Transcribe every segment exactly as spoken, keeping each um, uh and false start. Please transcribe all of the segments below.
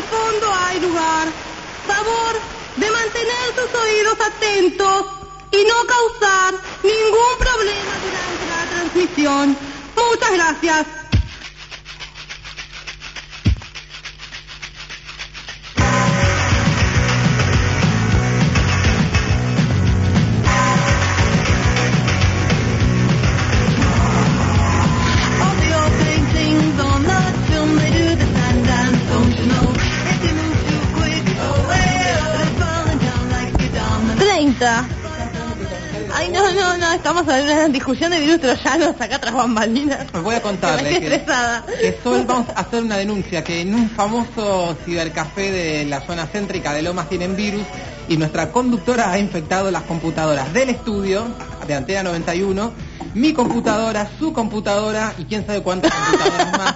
el fondo hay lugar. Favor de mantener sus oídos atentos y no causar ningún problema durante la transmisión. Muchas gracias. treinta. Ay, no, no, no, estamos en una discusión de virus troyanos acá tras bambalinas. Pues voy a contarles que, que Sol, vamos a hacer una denuncia, que en un famoso cibercafé de la zona céntrica de Lomas tienen virus y nuestra conductora ha infectado las computadoras del estudio de Antena noventa y uno, mi computadora, su computadora y quién sabe cuántas computadoras más.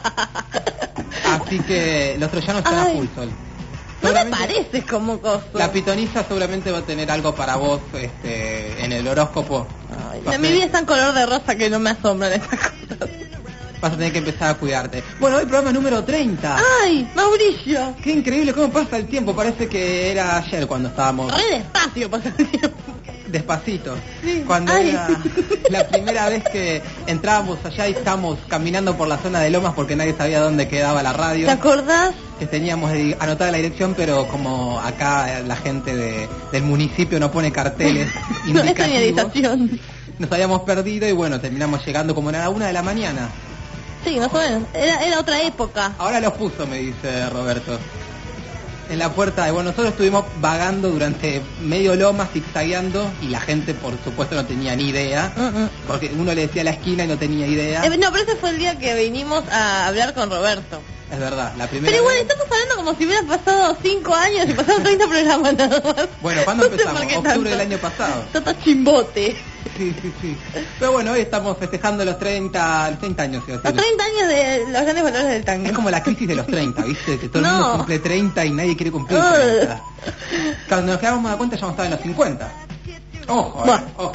Así que los troyanos están a full, Sol. No me pareces como coso. La pitonisa seguramente va a tener algo para vos este, en el horóscopo. Ay, la, mi vida está en color de rosa que no me asombran estas cosas. Vas a tener que empezar a cuidarte. Bueno, hoy programa número treinta. ¡Ay, Mauricio! Qué increíble cómo pasa el tiempo. Parece que era ayer cuando estábamos... Re despacio pasa el tiempo. Despacito. Sí. Cuando Ay. era la primera vez que entrábamos allá y estábamos caminando por la zona de Lomas porque nadie sabía dónde quedaba la radio. ¿Te acordás? Que teníamos anotada la dirección, pero como acá la gente de, del municipio no pone carteles no, esa ni habitación. Nos habíamos perdido y bueno, terminamos llegando como a la una de la mañana. Sí, más o menos. Era, era otra época. Ahora los puso, me dice Roberto. En la puerta de... Bueno, nosotros estuvimos vagando durante medio Loma, zigzagueando, y la gente, por supuesto, no tenía ni idea, uh-uh. porque uno le decía la esquina y no tenía idea. Eh, no, pero ese fue el día que vinimos a hablar con Roberto. Es verdad, la primera Pero igual, vez... estamos hablando como si hubiera pasado cinco años y pasaron treinta programas nada más. Bueno, ¿cuándo no empezamos? Sé Octubre tanto. del año pasado. Toto chimbote. Sí, sí, sí. Pero bueno, hoy estamos festejando los treinta, los treinta años. Los treinta años de los grandes valores del tango. Es como la crisis de los treinta, ¿viste? Que todo no. el mundo cumple treinta y nadie quiere cumplir uh. treinta. Cuando nos quedamos a cuenta ya vamos a estar en los cincuenta. Ojo, eh, bueno. ojo.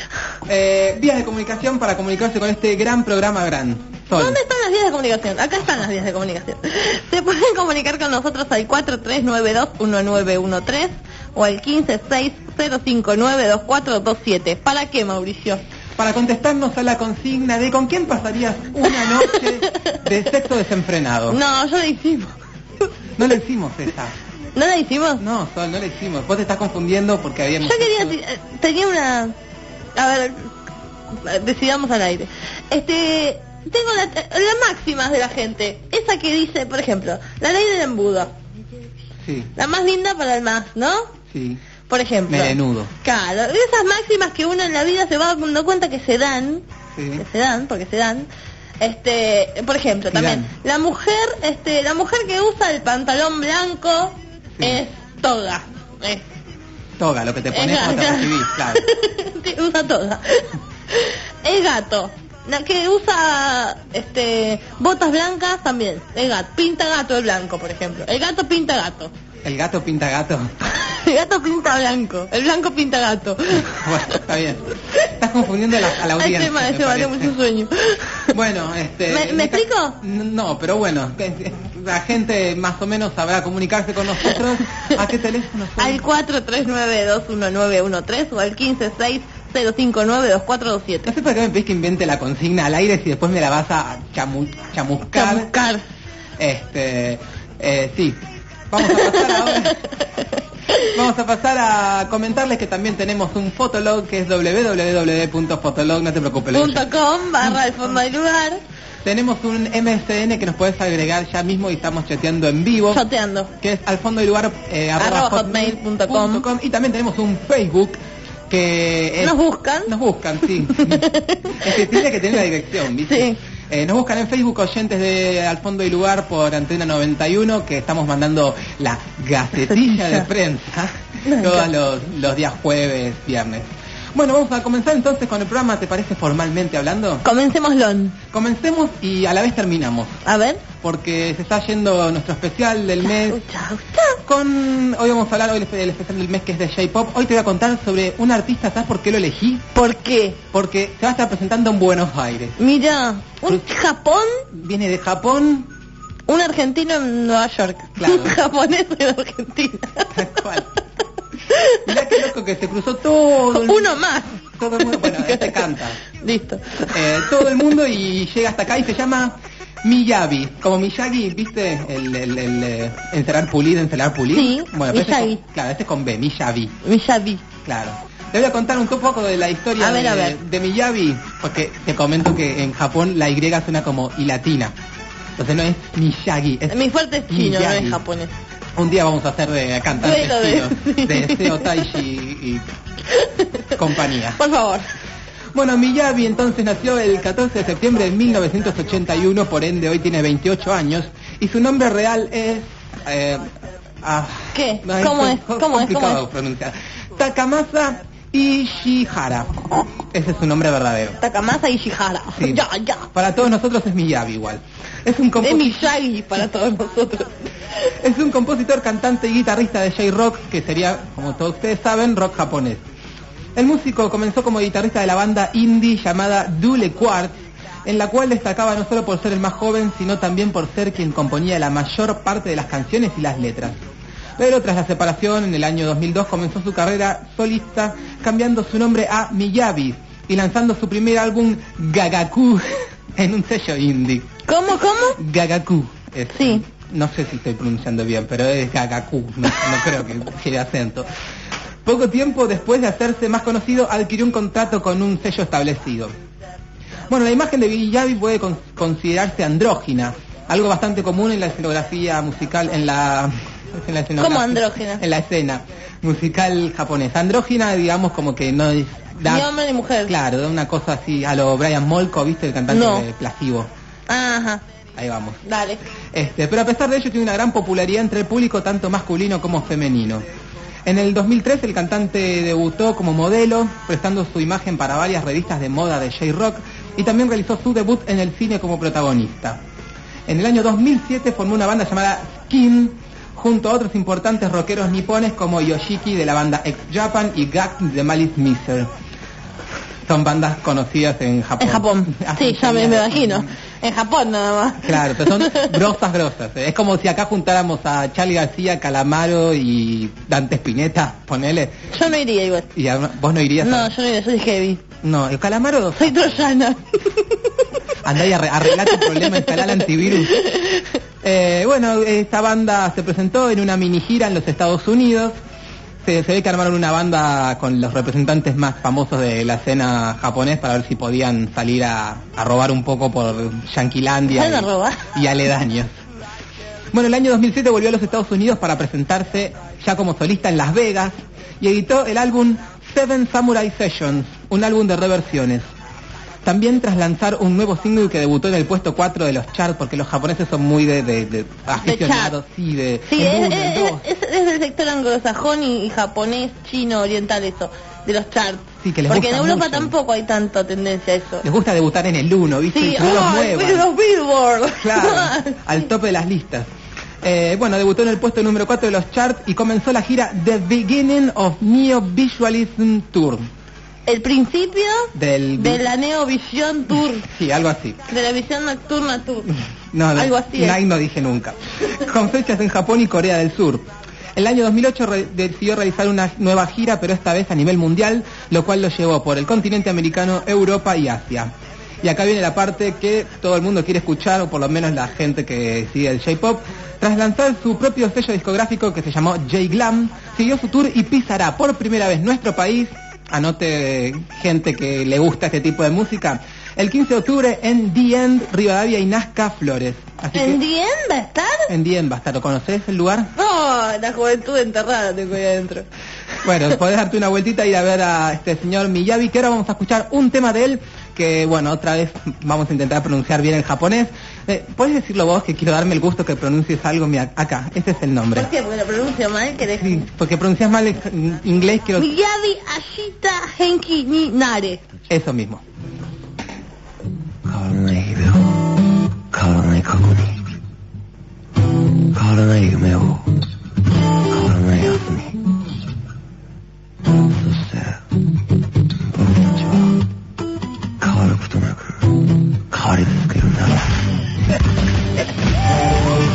Eh, vías de comunicación para comunicarse con este gran programa gran. Sol. ¿Dónde están las vías de comunicación? Acá están las vías de comunicación. Se pueden comunicar con nosotros al cuatro tres nueve dos uno nueve uno tres o al quince seis cero cinco nueve dos cuatro dos siete. ¿Para qué, Mauricio? Para contestarnos a la consigna de ¿con quién pasarías una noche de sexo desenfrenado? No, yo la hicimos. No la hicimos esa. ¿No la hicimos? No, Sol, no la hicimos. Vos te estás confundiendo porque habíamos... Yo quería... Hecho... Tenía una... A ver... Decidamos al aire. Este... Tengo la, las máximas de la gente. Esa que dice, por ejemplo, la ley del embudo. Sí. La más linda para el más, ¿no? Sí. Por ejemplo. Melenudo. Claro, esas máximas que uno en la vida se va dando cuenta que se dan. Sí. Que se dan, porque se dan. Este, por ejemplo, también, dan. la mujer, este, la mujer que usa el pantalón blanco sí. es toga. Es, toga, lo que te pones cuando te recibís, claro. usa toga. Es gato. La que usa este botas blancas también, el gato, pinta gato el blanco, por ejemplo. El gato pinta gato. El gato pinta gato. El gato pinta blanco, el blanco pinta gato. Bueno, está bien. Estás confundiendo a la, a la audiencia. Este me, me vale mucho sueño. Bueno, este... ¿Me, ¿me explico? No, pero bueno, la gente más o menos sabrá comunicarse con nosotros. ¿A qué teléfono? Al cuatro tres nueve dos uno nueve uno tres o al quince seis cero cinco nueve dos cuatro dos siete. No sé por qué me pedís que invente la consigna al aire si después me la vas a chamu chamuscar. Chamuscar. Este, eh, sí. Vamos a pasar ahora. Vamos a pasar a comentarles que también tenemos un fotolog que es doble u doble u doble u punto fotolog, no te preocupes. Punto com barra el fondo del lugar. Tenemos un M S N que nos puedes agregar ya mismo y estamos chateando en vivo. Chateando. Que es al fondo del lugar eh, arroba hotmail punto com. Y también tenemos un Facebook que es, nos buscan nos buscan sí es que tiene que tener la dirección, ¿viste? Sí. Eh, nos buscan en Facebook oyentes de Al Fondo del Lugar por Antena noventa y uno, que estamos mandando la gacetilla de prensa todos los, los días jueves, viernes. Bueno, vamos a comenzar entonces con el programa, ¿te parece, formalmente hablando? Comencémoslo. Comencemos y a la vez terminamos. A ver. Porque se está yendo nuestro especial del chau, mes. Chau, chau. Con, hoy vamos a hablar hoy del especial del mes que es de J-Pop. Hoy te voy a contar sobre un artista, ¿sabes por qué lo elegí? ¿Por qué? Porque se va a estar presentando en Buenos Aires. Mira, un Japón. Viene de Japón. Un argentino en Nueva York. Claro. Un japonés en Argentina. Tal cual. Mirá qué loco que se cruzó todo el... Uno más. Todo el mundo, bueno, este canta. Listo. Eh, todo el mundo y llega hasta acá y se llama Miyabi, como Miyagi, ¿viste? El, el, el, el encerar pulir, encerar pulir. Sí, bueno, pero Miyagi. este es con, claro, este es con B, Miyabi. Miyabi. Claro. Te voy a contar un poco de la historia A ver, de, a ver. de Miyabi, porque te comento que en Japón la Y suena como I latina. Entonces no es Miyagi, es Mi fuerte es chino, Miyagi. no es japonés. Un día vamos a hacer de cantantes Duelo de- chinos, de Seo Taishi y compañía. Por favor. Bueno, Miyabi entonces nació el catorce de septiembre de mil novecientos ochenta y uno, por ende hoy tiene veintiocho años, y su nombre real es... Eh, ah, ¿Qué? ay, ¿Cómo es es? ¿Cómo es? complicado ¿Cómo es? pronunciar. Takamasa Ishihara. Ese es su nombre verdadero. Takamasa Ishihara. Sí. Ya, ya. Para todos nosotros es Miyabi igual. Es un Es compositor... Miyagi para todos nosotros. Es un compositor, cantante y guitarrista de J-Rock, que sería, como todos ustedes saben, rock japonés. El músico comenzó como guitarrista de la banda indie llamada Dule Quartz, en la cual destacaba no solo por ser el más joven, sino también por ser quien componía la mayor parte de las canciones y las letras. Pero tras la separación, en el año dos mil dos, comenzó su carrera solista, cambiando su nombre a Miyabi y lanzando su primer álbum, Gagaku, en un sello indie. ¿Cómo, cómo? Gagaku. Es- Sí. No sé si estoy pronunciando bien, pero es Gagaku, no, no creo que lleve acento. Poco tiempo después de hacerse más conocido, adquirió un contrato con un sello establecido. Bueno, la imagen de Miyabi puede con- considerarse andrógina, algo bastante común en la escenografía musical, en la... en la escenografía- ¿Cómo andrógina? En la escena musical japonesa. Andrógina, digamos, como que no es... da- Ni hombre ni mujer. Claro, da una cosa así a lo Brian Molko, ¿viste? El cantante No. de Placebo. Ajá. Ahí vamos. Dale. Este, pero a pesar de ello tiene una gran popularidad entre el público tanto masculino como femenino. En el dos mil tres el cantante debutó como modelo, prestando su imagen para varias revistas de moda de J-Rock, y también realizó su debut en el cine como protagonista. En el año dos mil siete formó una banda llamada Skin, junto a otros importantes rockeros nipones como Yoshiki de la banda X Japan y Gak de Malice Miser. Son bandas conocidas en Japón. En Japón. Hacen Sí, ya me, me genial. imagino. En Japón nada más. Claro, pero son grosas, grosas. ¿eh? Es como si acá juntáramos a Charly García, Calamaro y Dante Spinetta, ponele. Yo no iría igual. Y a- vos no irías. No, a... yo no iría, soy heavy. No, el Calamaro. Soy troyana. Andá y arre- arreglá tu problema, instalá el antivirus. Eh, bueno, esta banda se presentó en una mini gira en los Estados Unidos. Se, se ve que armaron una banda con los representantes más famosos de la escena japonés para ver si podían salir a, a robar un poco por Yanquilandia ¿Salen a robar? y, y aledaños. Bueno, el año dos mil siete volvió a los Estados Unidos para presentarse ya como solista en Las Vegas y editó el álbum Seven Samurai Sessions, un álbum de reversiones. También tras lanzar un nuevo single que debutó en el puesto cuatro de los charts, porque los japoneses son muy de, de, de aficionados, sí, de... Sí, en es, uno, en es, dos. es, es del sector anglosajón y, y japonés, chino, oriental, eso, de los charts. Sí, que les Porque en gusta Europa mucho. tampoco hay tanta tendencia a eso. Les gusta debutar en el uno, ¿viste? Sí, Y que no los ¡ay, muevan. los Billboard! Claro, al tope de las listas. Eh, bueno, debutó en el puesto número cuatro de los charts y comenzó la gira The Beginning of Neo Visualism Tour. El principio Del... de la Neo Vision Tour, Sí, algo así. de la visión nocturna tour. No, no, Algo así es. Nike no dije nunca. Con fechas en Japón y Corea del Sur. El año dos mil ocho re- decidió realizar una nueva gira, pero esta vez a nivel mundial, lo cual lo llevó por el continente americano, Europa y Asia. Y acá viene la parte que todo el mundo quiere escuchar, o por lo menos la gente que sigue el J-Pop. Tras lanzar su propio sello discográfico que se llamó J-Glam, siguió su tour y pisará por primera vez nuestro país, anote gente que le gusta este tipo de música, el quince de octubre en The End, Rivadavia y Nazca, Flores. Así ¿En que, The End va a estar? en The End va a estar. ¿Lo conocés el lugar? No, la juventud enterrada tengo ahí adentro. Bueno, podés darte una vueltita e ir a ver a este señor Miyabi, que ahora vamos a escuchar un tema de él, que bueno, otra vez vamos a intentar pronunciar bien el japonés. Eh, ¿Puedes decirlo vos, que quiero darme el gusto que pronuncies algo? Mira, acá, este es el nombre. ¿Por qué? Porque lo pronuncio mal, ¿querés? Sí, porque pronuncias mal en inglés, quiero... Miyabi Ashita Henki ni Nare. Eso mismo. 変わらない日々を変わらない過去に変わらない夢を変わらない明日にそして僕たちは変わることなく変わり続けるんだ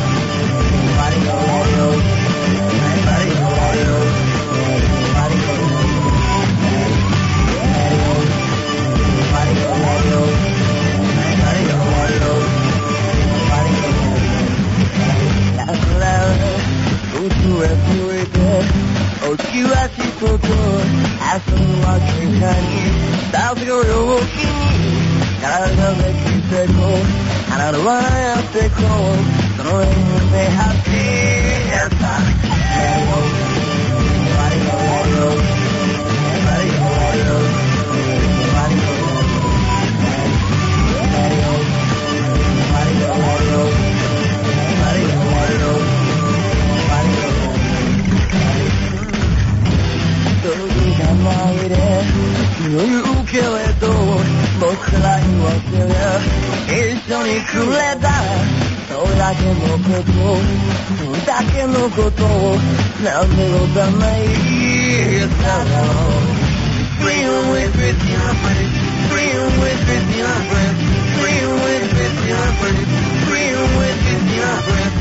love that keeps it cold. And I don't wanna have to cold. Don't know when you may have to. Yes, I let it go. Let it go, let it go. Let it go, let it go. Let it go, let it go. Let it go. Let it go, let it go. Let it go, let it go. Let it go, let it go. Todo diga madre, io che vedo, mostra i vostri, e sono i crudeltà, ora che non potrò, da che non potrò, non devo da mai, sarò. Freedom with Christina Prince, freedom with Christina Prince, freedom with Christina Prince, freedom with Christina Prince,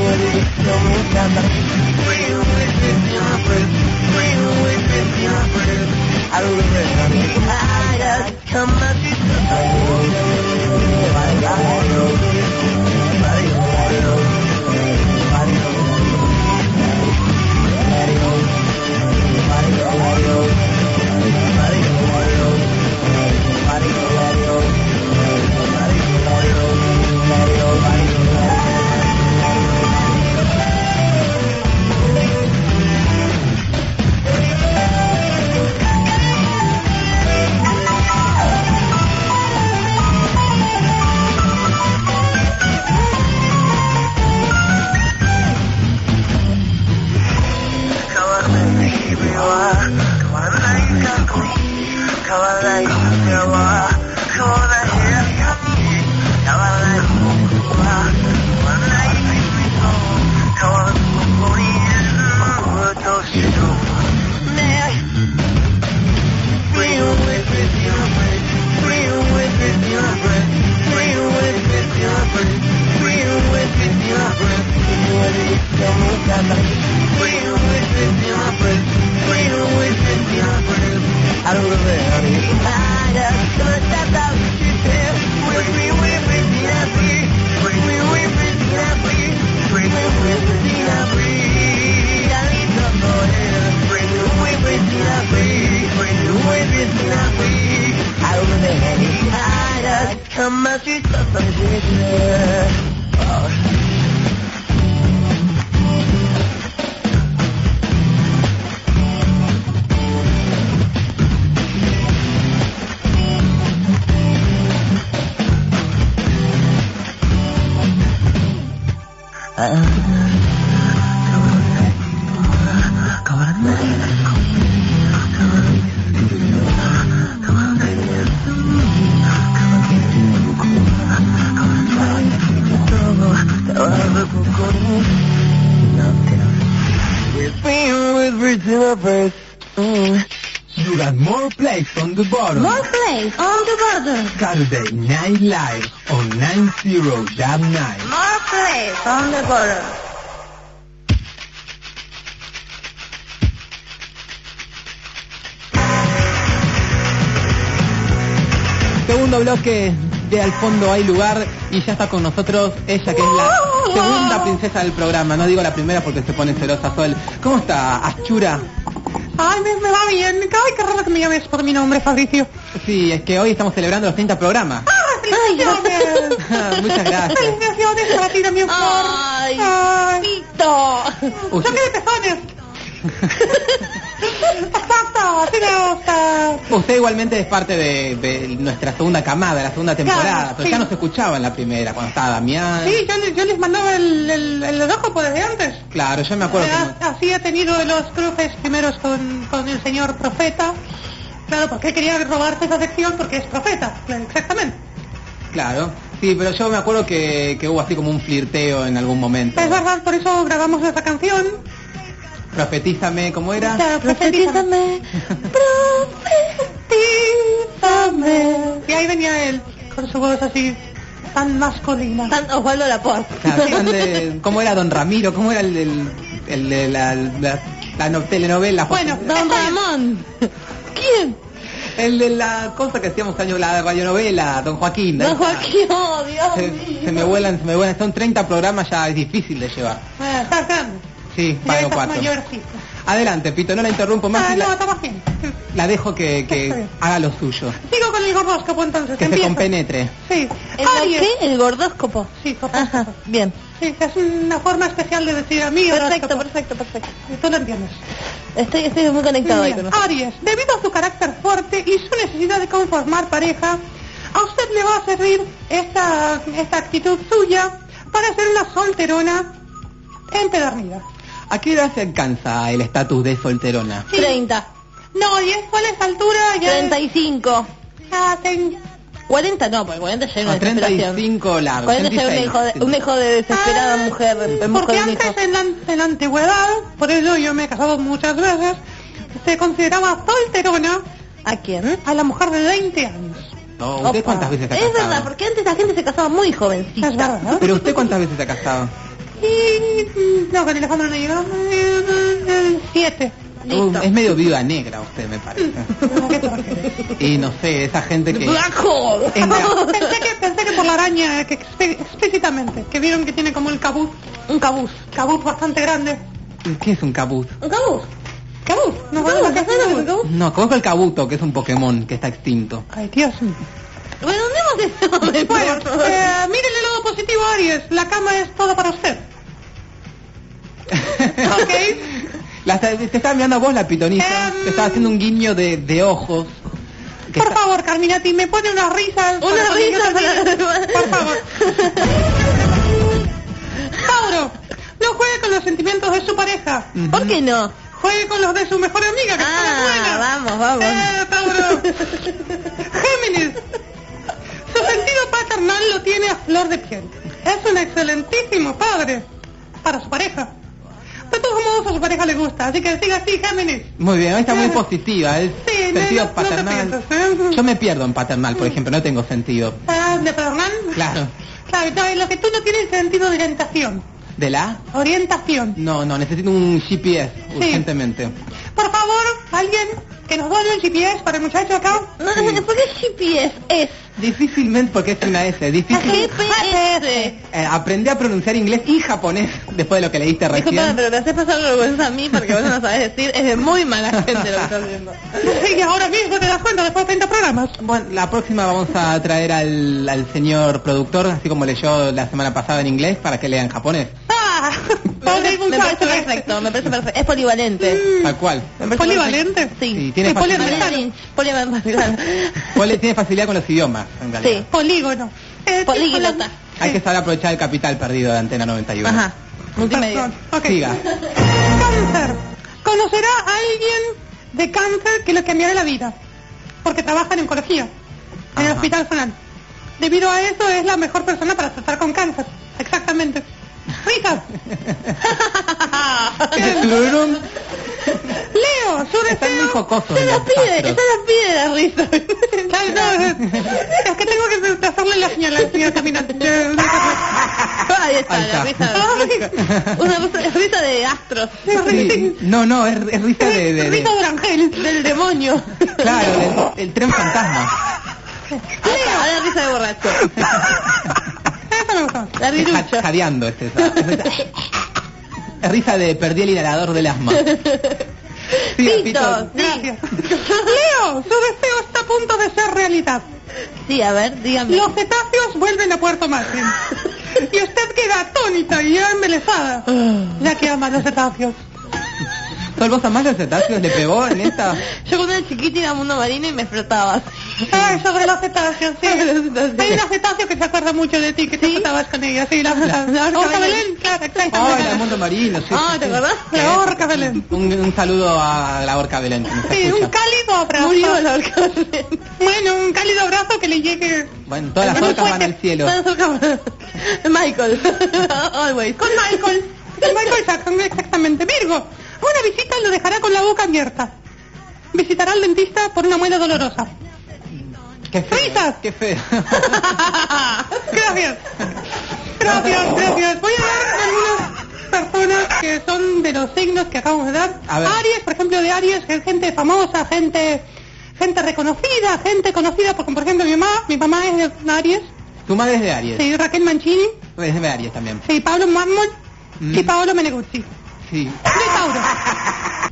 freedom with Christina Prince, freedom with Christina Prince. I don't remember. I just come up to You got more plays on the bottom. More plays on the bottom. Saturday Night Live on ninety point nine. More plays on the bottom. Segundo bloque de Al Fondo Hay Lugar y ya está con nosotros ella que es la segunda princesa del programa. No digo la primera porque se pone celosa Sol. ¿Cómo está, Achura? Ay, me, me va bien. Ay, qué raro que me llames por mi nombre, Fabricio. Sí, es que hoy estamos celebrando los treinta programas. ¡Ah, felicitaciones! Muchas gracias. Felicitaciones para ti también, Flor. Ay, Ay. Pito. Usted- ¡Choque de pezones! Exacto, así me gusta. Usted igualmente es parte de, de nuestra segunda camada, la segunda temporada, Claro, pero sí. ya no se escuchaba en la primera, cuando estaba Damián. Sí, yo, les- yo les mandaba el, el, el horóscopo desde antes. Claro, yo me acuerdo Ah, que... Así he tenido los cruces primeros con, con el señor Profeta. Claro, porque quería robarse esa sección porque es Profeta, exactamente. Claro, sí, pero yo me acuerdo que, que hubo así como un flirteo en algún momento. Es verdad, por eso grabamos esa canción. Profetízame, ¿cómo era? Claro, Profetízame. Profetízame. Y ahí venía él, con su voz así, tan masculina. San Osvaldo Laporte. Claro, eran de- ¿cómo era Don Ramiro? ¿Cómo era el, del- el de la, la, la no- telenovela? Bueno, Don Ramón. ¿Quién? El de la cosa que hacíamos años, la radionovela, Don Joaquín. Don ahí está. Joaquín, oh, Dios Se, mío. se me vuelan, se me vuelan. Son treinta programas, ya es difícil de llevar. Ah, estás grande. Sí, Ya pago estás cuatro. mayor, sí. Adelante, Pito, no la interrumpo más. Ah, y la, no, estamos bien. la dejo que, Está que bien. haga lo suyo. Sigo con el gordóscopo entonces. Que se empiezo. compenetre. Sí. ¿El lo Aries. qué? ¿El gordóscopo? Sí, gordóscopo. Ajá, bien. Sí, es una forma especial de decir a mí. Perfecto, horóscopo. perfecto, perfecto. Y tú lo entiendes. Estoy, estoy muy conectado ahí Bien. con nosotros. Aries, debido a su carácter fuerte y su necesidad de conformar pareja, a usted le va a servir esta, esta actitud suya para ser una solterona empedernida. ¿A qué edad se alcanza el estatus de solterona? Sí. treinta. No, y es cuál es la altura ya. treinta y cinco. Ah, ten- cuarenta no, porque cuarenta ya hay una A treinta y desesperación. cinco largo. cuarenta ya hay un hijo de, un hijo de desesperada Ah, mujer. en busca Porque de un hijo. antes en la, en la antigüedad, por eso yo me he casado muchas veces, se consideraba solterona ¿A quién? a la mujer de veinte años. No, ¿usted Opa. cuántas veces se ha Es casado? verdad, porque antes la gente se casaba muy jovencita. Es verdad. Pero usted cuántas veces se ha casado? Y mm, no, con Alejandro no llegó. eh, eh, Siete. Listo. Uh, es medio viuda negra usted, me parece. ¿A qué te refieres? Y no sé, esa gente que... Black hole. Es la- pensé que pensé que por la araña, que expe- explícitamente, que vieron que tiene como el cabuz, Un cabuz. cabuz bastante grande. ¿Qué es un cabuz? ¿Un cabuz? Cabuz, no ¿Un sabes cabuz? lo que es ¿Sabes lo que es un un cabuz. cabuz? No, conozco el cabuto, que es un Pokémon que está extinto. Ay, Dios mío. Redondemos ese nombre, Bueno, por favor. eh, mírele el lado positivo, Aries. La cama es toda para usted. Ok. La, está- te estaba mirando a vos la pitonisa, Em. te estaba haciendo un guiño de, de ojos. que Por está- favor, Carminati, me pone unas risas. para Una cuando yo risa termine. para... Por favor. Tauro, no juegue con los sentimientos de su pareja. Ujú. ¿Por qué no? Juegue con los de su mejor amiga, que está Ah, buena. vamos, vamos. Eh, Tauro. Géminis, su sentido paternal lo tiene a flor de piel. Es un excelentísimo padre para su pareja. De todos modos, a su pareja le gusta, así que siga así, Géminis. Muy bien, está muy positiva, es Sí, no, sentido no, no te paternal. piensas, ¿eh? Yo me pierdo en paternal, por ejemplo, no tengo sentido. Ah, ¿de paternal? Claro. Claro, no, lo que tú no tienes es sentido de orientación. ¿De la? Orientación. No, no, necesito un G P S urgentemente. Por favor, alguien que nos done el G P S para el muchacho acá. No, Sí. ¿por qué G P S? Es Difícilmente, porque es una S, difícil. G P S. Eh, aprendí a pronunciar inglés y japonés después de lo que leíste Disculpame, recién. pero me haces pasar vergüenza a mí porque vos no sabes decir. Es de muy mala gente lo que estás haciendo. Y ahora mismo te das cuenta después de treinta programas. Bueno, la próxima vamos a traer al, al señor productor, así como leyó la semana pasada en inglés, para que lea en japonés. Ah, Me pobre parece, me muchacho parece este. perfecto, me parece perfecto. Es polivalente. Tal cual. Me parece ¿Polivalente? perfecto. Sí. Sí, tiene Sí, facilidad, polivalente. Polivalente. Poli- tiene facilidad con los idiomas, en realidad. Sí. Polígono. Eh, Políglota. Hay que saber aprovechar el capital perdido de Antena noventa y uno. Ajá. Multimedia. Perdón, ok. Siga. Cáncer. Conocerá a alguien de cáncer que le cambiará la vida. Porque trabaja en oncología. En el Ajá. hospital zonal. Debido a eso es la mejor persona para tratar con cáncer. Exactamente. Risas. Tururum. Leo, su Están muy deseo. jocosos Se los las pide, se astros. las pide la risa. Ay, no, es es que tengo que hacerle la señal al señor caminante. Ahí está, Ahí la está. risa. Una risa, risa de astros. Sí. No, no, es, es risa de... de- de- Risa de Ángel. Del demonio. claro, del- el tren fantasma. Ahora la risa de borracho. Eso me gustó. La Ja- rirucha. Jadeando es esa. Es risa, es risa de perdí el inhalador del asma. Sí, Pito, Pito. sí. Gracias. Leo, su deseo está a punto de ser realidad. Sí, a ver, dígame. Los cetáceos vuelven a Puerto Madryn. Y usted queda atónita y ya embelesada. Ya que ama a los cetáceos. ¿Sol, vos amás los cetáceos? ¿Le pegó en esta? Yo cuando era chiquita iba a Mundo Marino y me flotaba. Ay, sobre los cetáceos, sí. Sobre los cetáceos. Hay una cetáceo que se acuerda mucho de ti, que te estabas con ella, sí, la, la, la orca orca Belén. Belén, claro, ¡Ay, exactamente. el mundo marino! Sí, Ah, sí, ¿te sí. acordás? La orca Belén. Un, un saludo a la orca Belén, que nos Sí, escucha. un cálido abrazo. Murió la orca Belén. Bueno, un cálido abrazo que le llegue Bueno, todas las No orcas puede- van al cielo. Todas las orcas- Michael. Always. con Michael. Con Michael Jackson, exactamente. Virgo, una visita lo dejará con la boca abierta. Visitará al dentista por una muela dolorosa. ¡Qué feo! ¡Risas! ¡Qué feo! Gracias. Gracias, gracias. Voy a dar algunas personas que son de los signos que acabamos de dar. A ver. Aries, por ejemplo, de Aries, que es gente famosa, gente gente reconocida, gente conocida, porque por ejemplo mi mamá, mi mamá es de Aries, Tu madre es de Aries. sí, Raquel Mancini, Es de Aries también. sí, Pablo Mármol Mm. y Paolo Meneguzzi. Sí. De Tauro.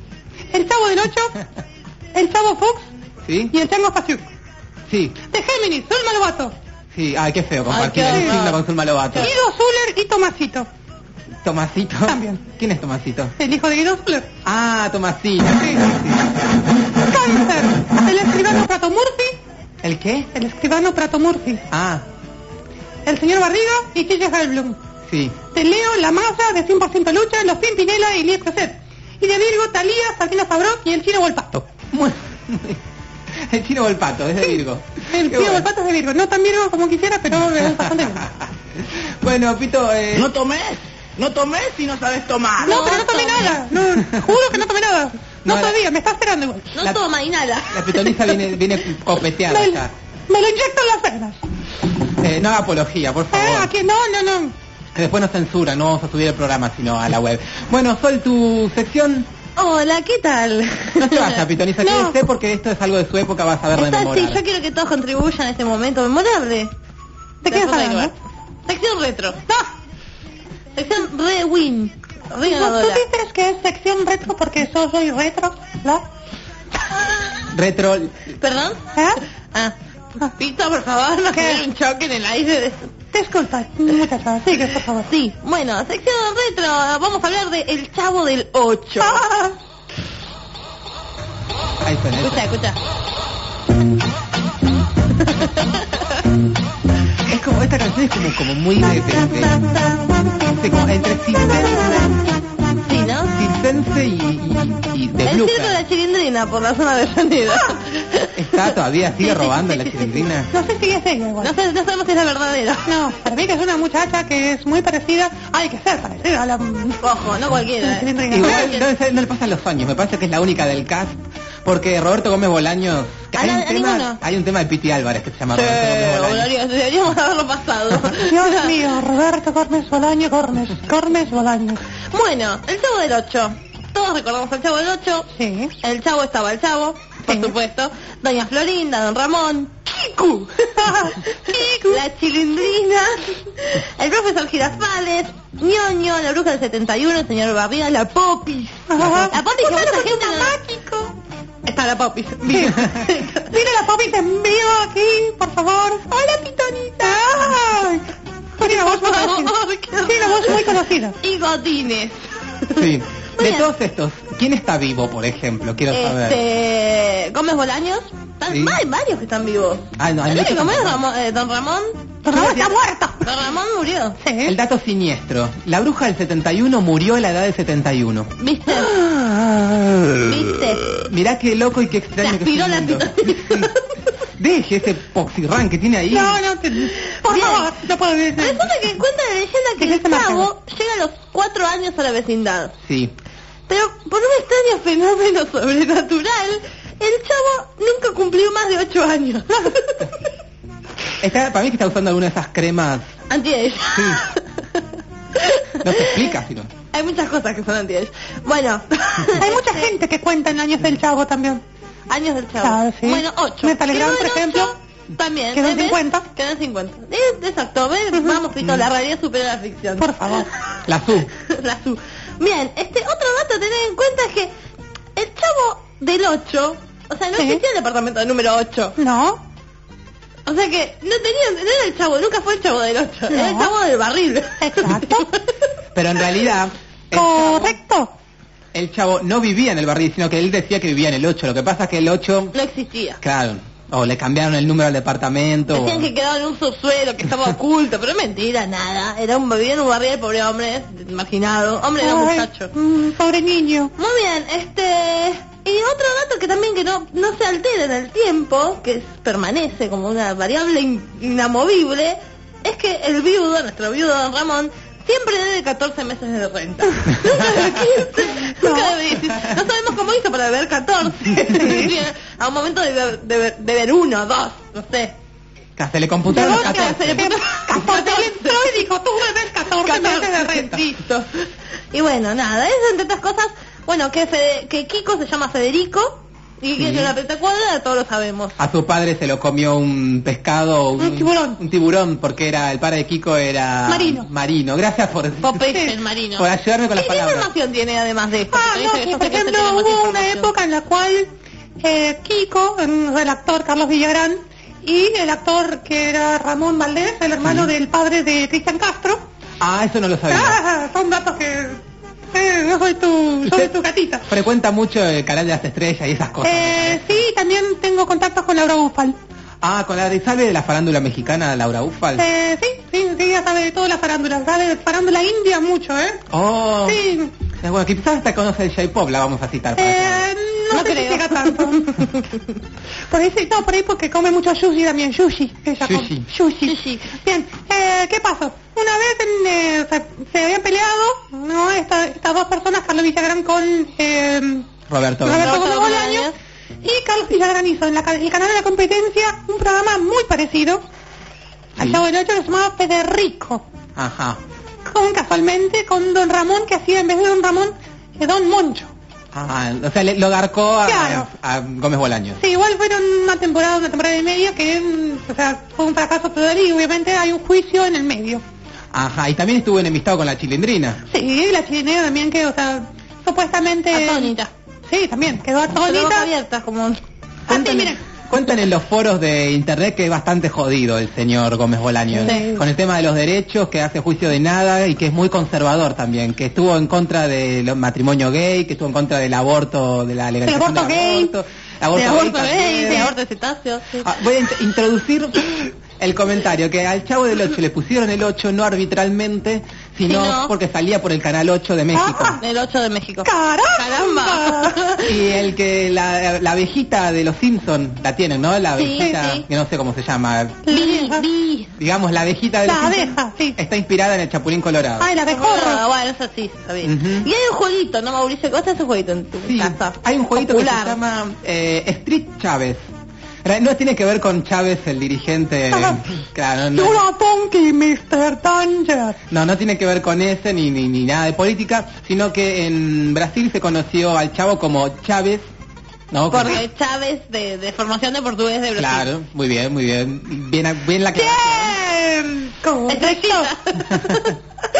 el Chavo del ocho, el Chavo Fox ¿Sí? y el Chango Pasiuk. Sí, De Géminis, Sol Malobato, sí. Ay, qué feo compartir Ay, qué el horror. signo con Zulma Lobato. Guido Zuller y Tomasito, Tomasito. También. ¿Quién es Tomasito? el hijo de Guido Zuller. Ah, Tomasito. Sí, sí. Cáncer, el escribano Prato Murphy, ¿El qué? el escribano Prato Murphy, Ah, el señor Barriga y Gigi Hellblum. sí. De Leo, La Masa, de cien por ciento Lucha, Los Pimpinela y Lies Creuset. Y de Virgo, Talía, Sabina Fabroc y el Chino Volpato. Muy- El chino Volpato, es de Virgo. El Qué Chino bueno. Volpato es de Virgo, no tan Virgo como quisiera, pero es bastante bien. Bueno, Pito, eh... No tomes, no tomes si no sabes tomar. No, pero no tomé tomé. nada, no, juro que no tomé nada. No, No, sabía, me está esperando igual. No La- toma, inhala. la pitoniza viene, viene copeteada Me, ya. me lo inyecto en las venas. Eh, no haga apología, por Eh, favor. aquí, no, no, no. Que después nos censura, no vamos a subir el programa sino a la web. Bueno, Sol, tu sección. Hola, ¿qué tal? No te vayas, Pitoniza, No. quédese porque esto es algo de su época, vas a ver de Está, sí, memorar. yo quiero que todos contribuyan a este momento memorable. ¿De qué Después estás hay que hablando? ver. Sección retro. Sección re-win. ¿Tú, tú Re-ganadora. dices que es sección retro porque yo soy retro? ¿No? Retro. ¿Perdón? ¿Eh? Ah. Pito, por favor, no ¿Qué? genere un choque en el aire. De... Disculpa, muchacha, sigue, por favor. Sí, bueno, sección retro. Vamos a hablar de El Chavo del ocho. Ah, Ahí suena. ahí Escucha, escucha. suena. Es como, esta canción es como, como muy de, de- de- de- como entre circense, Sí, ¿no? circense y, y, y de El blooper. circo de la chilindrina por la zona de Avellaneda. Está todavía, sigue Sí, sí, robando sí, la sí, sí, chilindrina. no sé si es ella igual. No, sé, no sabemos si es la verdadera. No, para mí que es una muchacha que es muy parecida, hay que ser parecida a la... Ojo, no cualquiera. ¿eh? Cilindrina. Igual no, sé, no le pasan los años, me parece que es la única del cast, porque Roberto Gómez Bolaños, que A hay, la- un a tema, ninguno. hay un tema de Piti Álvarez que se llama Sí, Roberto Gómez Bolaños. deberíamos, deberíamos haberlo pasado. Dios mío, Roberto Cormes Bolaño, Cormes, Cormes Bolaño. Bueno, el Chavo del ocho. Todos recordamos al Chavo del ocho. Sí. El Chavo estaba el Chavo, por Sí. supuesto. Doña Florinda, Don Ramón, Kiku, la Chilindrina, el profesor Girafales, Ñoño, la bruja del setenta y uno, el señor Barriga, la Popis. Ajá. La Popis que mucha gente no... mágico. Está la Popis. Sí. Mira la Popis en vivo aquí, por favor. Hola, Pitonita. Ay. Tiene una voz muy Por conocida. favor, qué Tiene una voz muy conocida. Y Godines. Sí. De Bien. todos estos, ¿quién está vivo, por ejemplo? Quiero saber. Este... Gómez Bolaños. Están- Sí. Hay varios que están vivos. Ah, no, hay El muchos único que es no. Ramón- eh, Don Ramón. Don Ramón está muerto. Don Ramón murió. El Sí. dato siniestro. La bruja del setenta y uno murió a la edad de setenta y uno. ¿Viste? ¿Viste? Mirá qué loco y qué Se extraño que es aspiró el la mundo. pitonisa. Sí. Deje ese poxirrán que tiene ahí. No, no, te- por Bien. favor, no puedo decir. Resulta que cuenta la leyenda que ¿Qué el se marca? Chavo llega a los cuatro años a la vecindad. Sí. Pero por un extraño fenómeno sobrenatural, el Chavo nunca cumplió más de ocho años. Está, para mí que está usando alguna de esas cremas. Anti-age. Sí. No se explica, sino. Hay muchas cosas que son anti-age. Bueno. Hay mucha gente que cuenta en años del Chavo también. Años del Chavo. Claro, sí. Bueno, ocho. Mirta Legrand, Quedó en por ejemplo, ocho, también. quedó en ¿ves? cincuenta. Quedó en cincuenta. Eh, exacto, ¿ves? Vamos, Pito, la realidad supera la ficción. Por favor. La su. La su. Bien, este otro dato a tener en cuenta es que el Chavo del ocho, o sea, no Sí. existía el departamento número ocho. No. O sea que no tenía, no era el Chavo, nunca fue el Chavo del ocho, No. era el Chavo del barril. Exacto. Pero en realidad, el chavo, Correcto. el chavo no vivía en el barril, sino que él decía que vivía en el ocho. Lo que pasa es que el ocho, No existía. claro, o le cambiaron el número al departamento. Decían o- que quedaba en un subsuelo, que estaba oculto, pero mentira, nada. Era un vivía en un barril, pobre hombre, marginado. Hombre, no Ay, muchacho. mm, pobre niño. Muy bien, este... Y otro dato que también que no, no se altera en el tiempo, que es- permanece como una variable in- inamovible, es que el viudo, nuestro viudo Don Ramón, siempre debe catorce meses de renta. Nunca debe quince, nunca debe dieciséis. No sabemos cómo hizo para deber catorce. A un momento debe deber, deber uno, dos, no sé. Que se le computaron Llegó, catorce. se le puso catorce. Él entró y dijo, tú debes catorce meses de renta. Listo. Y bueno, nada, eso entre otras cosas, bueno, que, Fede- que Kiko se llama Federico, Y que Sí. es una pentacuadrada, todos lo sabemos. A su padre se lo comió un pescado, un, Un tiburón. un tiburón, porque era el padre de Kiko era Marino. Marino. Gracias por, Popeye, el marino. por ayudarme con las ¿Qué palabras. información tiene además de esto? Ah, Porque no, dice que yo por sé que este ejemplo tiene más hubo una información. época en la cual eh, Kiko, el redactor Carlos Villagrán, y el actor que era Ramón Valdés, el hermano Sí. del padre de Cristian Castro. Ah, eso no lo sabía. Ah, son datos que... Eh, yo soy tu, soy Usted tu gatita. frecuenta mucho el canal de las estrellas y esas cosas. Eh, sí, también tengo contactos con Laura Ufal. Ah, con la de sale de la farándula mexicana, Laura Ufal. Eh, sí, sí, sí, ya sabe de toda la farándula. Sabe de farándula india mucho, ¿eh? Oh. Sí. Eh, Bueno, quizás hasta conoce el J-pop, la vamos a citar. Para que- Eh, no, No sé creo. si llega tanto. Por ahí sí, no, por ahí porque come mucho sushi también, sushi. Ella come. Sushi. Sushi. Sushi. Bien, eh, ¿qué pasó? Una vez en, eh, se, se habían peleado, ¿no? Esta- estas dos personas, Carlos Villagrán con eh, Roberto. Roberto Roberto Gómez Bolaños, Bolaños. y Carlos Villagrán hizo en la, ca- el canal de la competencia un programa muy parecido al Sí. Chavo del Ocho que se llamaba Federico, Ajá. con casualmente con Don Ramón, que hacía en vez de Don Ramón, eh, Don Moncho. Ah, o sea, le, lo garcó a, Claro. a, a Gómez Bolaños. Sí, igual fueron una temporada, una temporada y media que, mm, o sea, fue un fracaso total y obviamente hay un juicio en el medio. Ajá, y también estuvo enemistado con la Chilindrina. Sí, y la chilenera también que, o sea, supuestamente... Atónita. Sí, también, quedó Con la boca atónita. abierta, como... Ah, sí, Cuentan, miren. cuentan en los foros de internet que es bastante jodido el señor Gómez Bolaños. Sí. Con el tema de los derechos, que hace juicio de nada y que es muy conservador también, que estuvo en contra del matrimonio gay, que estuvo en contra del aborto, de la legalización aborto del gay. aborto. Aborto de aborto gay gay, también. de aborto de cetáceos. Sí. Ah, voy a int- introducir el comentario, que al Chavo del ocho le pusieron el ocho no arbitralmente, sino Sino- porque salía por el Canal ocho de México. Ah. El ocho de México. ¡Caramba! Caramba. Y el que la, la abejita de los Simpson la tienen, ¿no? La Sí, abejita, sí. que no sé cómo se llama. Vi, vi. Digamos, la abejita de los La Simpson abeja, sí. está inspirada en el Chapulín Colorado. Ay, la Ah, abejorro. bueno, eso sí, está bien. Ujú. Y hay un jueguito, ¿no, Mauricio? ¿Cuál es ese jueguito en tu Sí, casa? hay un jueguito Popular. que se llama eh, Street Chávez. Ra- No tiene que ver con Chávez, el dirigente. Ajá. Claro, You no, are funky, mister Danger. no, no tiene que ver con ese ni, ni, ni nada de política, sino que en Brasil se conoció al Chavo como Chávez, ¿no? Como- Porque Chávez, de, de formación de portugués de Brasil. Claro, muy bien, muy bien. Bien, bien la que. Bien. Correcto. Estrellita.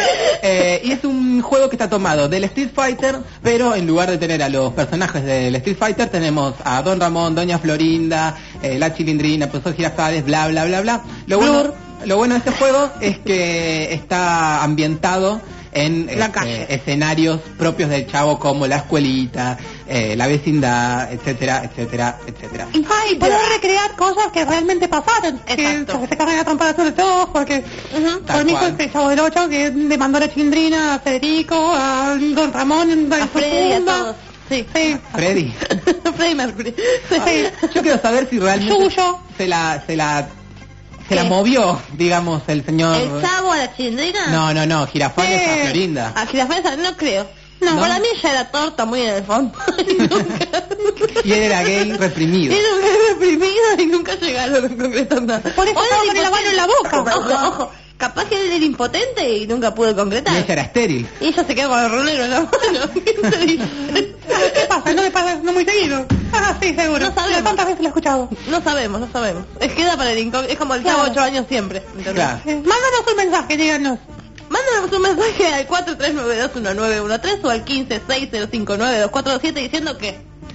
Eh, y es un juego que está tomado del Street Fighter, pero en lugar de tener a los personajes del Street Fighter, tenemos a Don Ramón, Doña Florinda, eh, la Chilindrina, Profesor Girafales, bla, bla, bla, bla. Lo bueno, lo bueno de este juego es que está ambientado en La este, calle. escenarios propios del Chavo, como la escuelita, eh, la vecindad, etcétera, etcétera, etcétera. Ay, poder recrear cosas que realmente pasaron. Que, Exacto. que se cagan la trompada sobre todo, porque Ujú. Tal por mí fue cual. el Chavo del Ocho que demandó a la Chilindrina, a Federico, a Don Ramón, A Freddy, a todos. Sí. Sí. Freddy. Freddy Mercury. Sí. Yo quiero saber si realmente Suyo. se la, se la, se la ¿Qué? movió, digamos, el señor. ¿El Chavo a la Chilindrina? No, no, no, Girafales a Sí. Florinda. A Girafales no creo. No, ¿No? para mí ya era torta muy en el fondo. Y nunca... Y él era gay reprimido. Y nunca reprimido y nunca llegaron a concretar nada. Por eso O era estaba con la mano en la boca. Ojo, ojo. Capaz que él era impotente y nunca pudo Y concretar. ella era estéril. Y ella se quedó con el rolero en la mano. ¿Quién te dice? ¿Qué pasa? No me pasa no muy seguido. Ah, sí, seguro. No sabemos. ¿Cuántas veces lo he escuchado? No sabemos, no sabemos. Es queda para el incógnito. Es como el Chavo Claro. ocho años siempre. ¿entendés? Claro. Eh, Mándanos un mensaje, díganos. Mándanos un mensaje al cuatro tres nueve dos uno nueve uno tres o al quince seis cero cinco nueve dos cuatro dos siete diciendo que...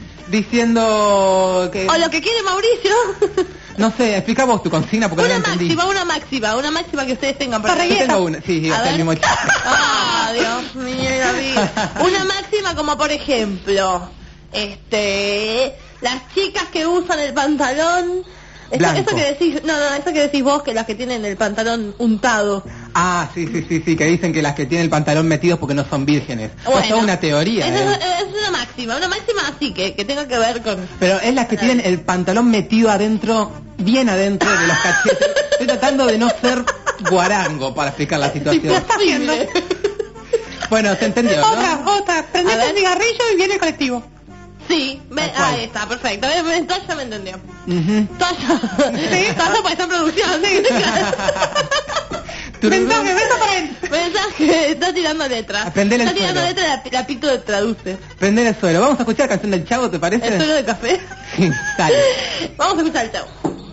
Diciendo que. O lo que quiere Mauricio. No sé, explica vos tu consigna porque Una no la entendí. máxima, una máxima, una máxima que ustedes tengan para Yo tengo una, sí, sí, A hasta el ver. mismo chiste. Ah, Dios mío, David. Una máxima como por ejemplo, este, las chicas que usan el pantalón, eso, Blanco. eso que decís, no, no, eso que decís vos, que las que tienen el pantalón untado. Ah, sí, sí, sí, sí, que dicen que las que tienen el pantalón metidos porque no son vírgenes. Bueno, es toda una teoría. Esa ¿eh? es, es una máxima, una máxima así que, que tenga que ver con... Pero es las que tienen el pantalón metido adentro, bien adentro de los cachetes. Estoy tratando de no ser guarango para explicar la ¿Qué situación. está haciendo? Bueno, se entendió, Otra, ¿no? otra. Prendete A ver. un cigarrillo y viene el colectivo. Sí, me- Tal cual. ahí está, perfecto. Me, me, Toya me entendió. Ujú. Toya. Sí. Toya puede estar en producción, sí. Tururú. Mensaje, beso para él. Mensaje Está tirando letras. Aprender el Está tirando suelo. letras, la, la Picto traduce. Prender el suelo. Vamos a escuchar Canción del Chavo, ¿te parece? ¿El suelo de café? Sí, dale. Vamos a escuchar el Chavo.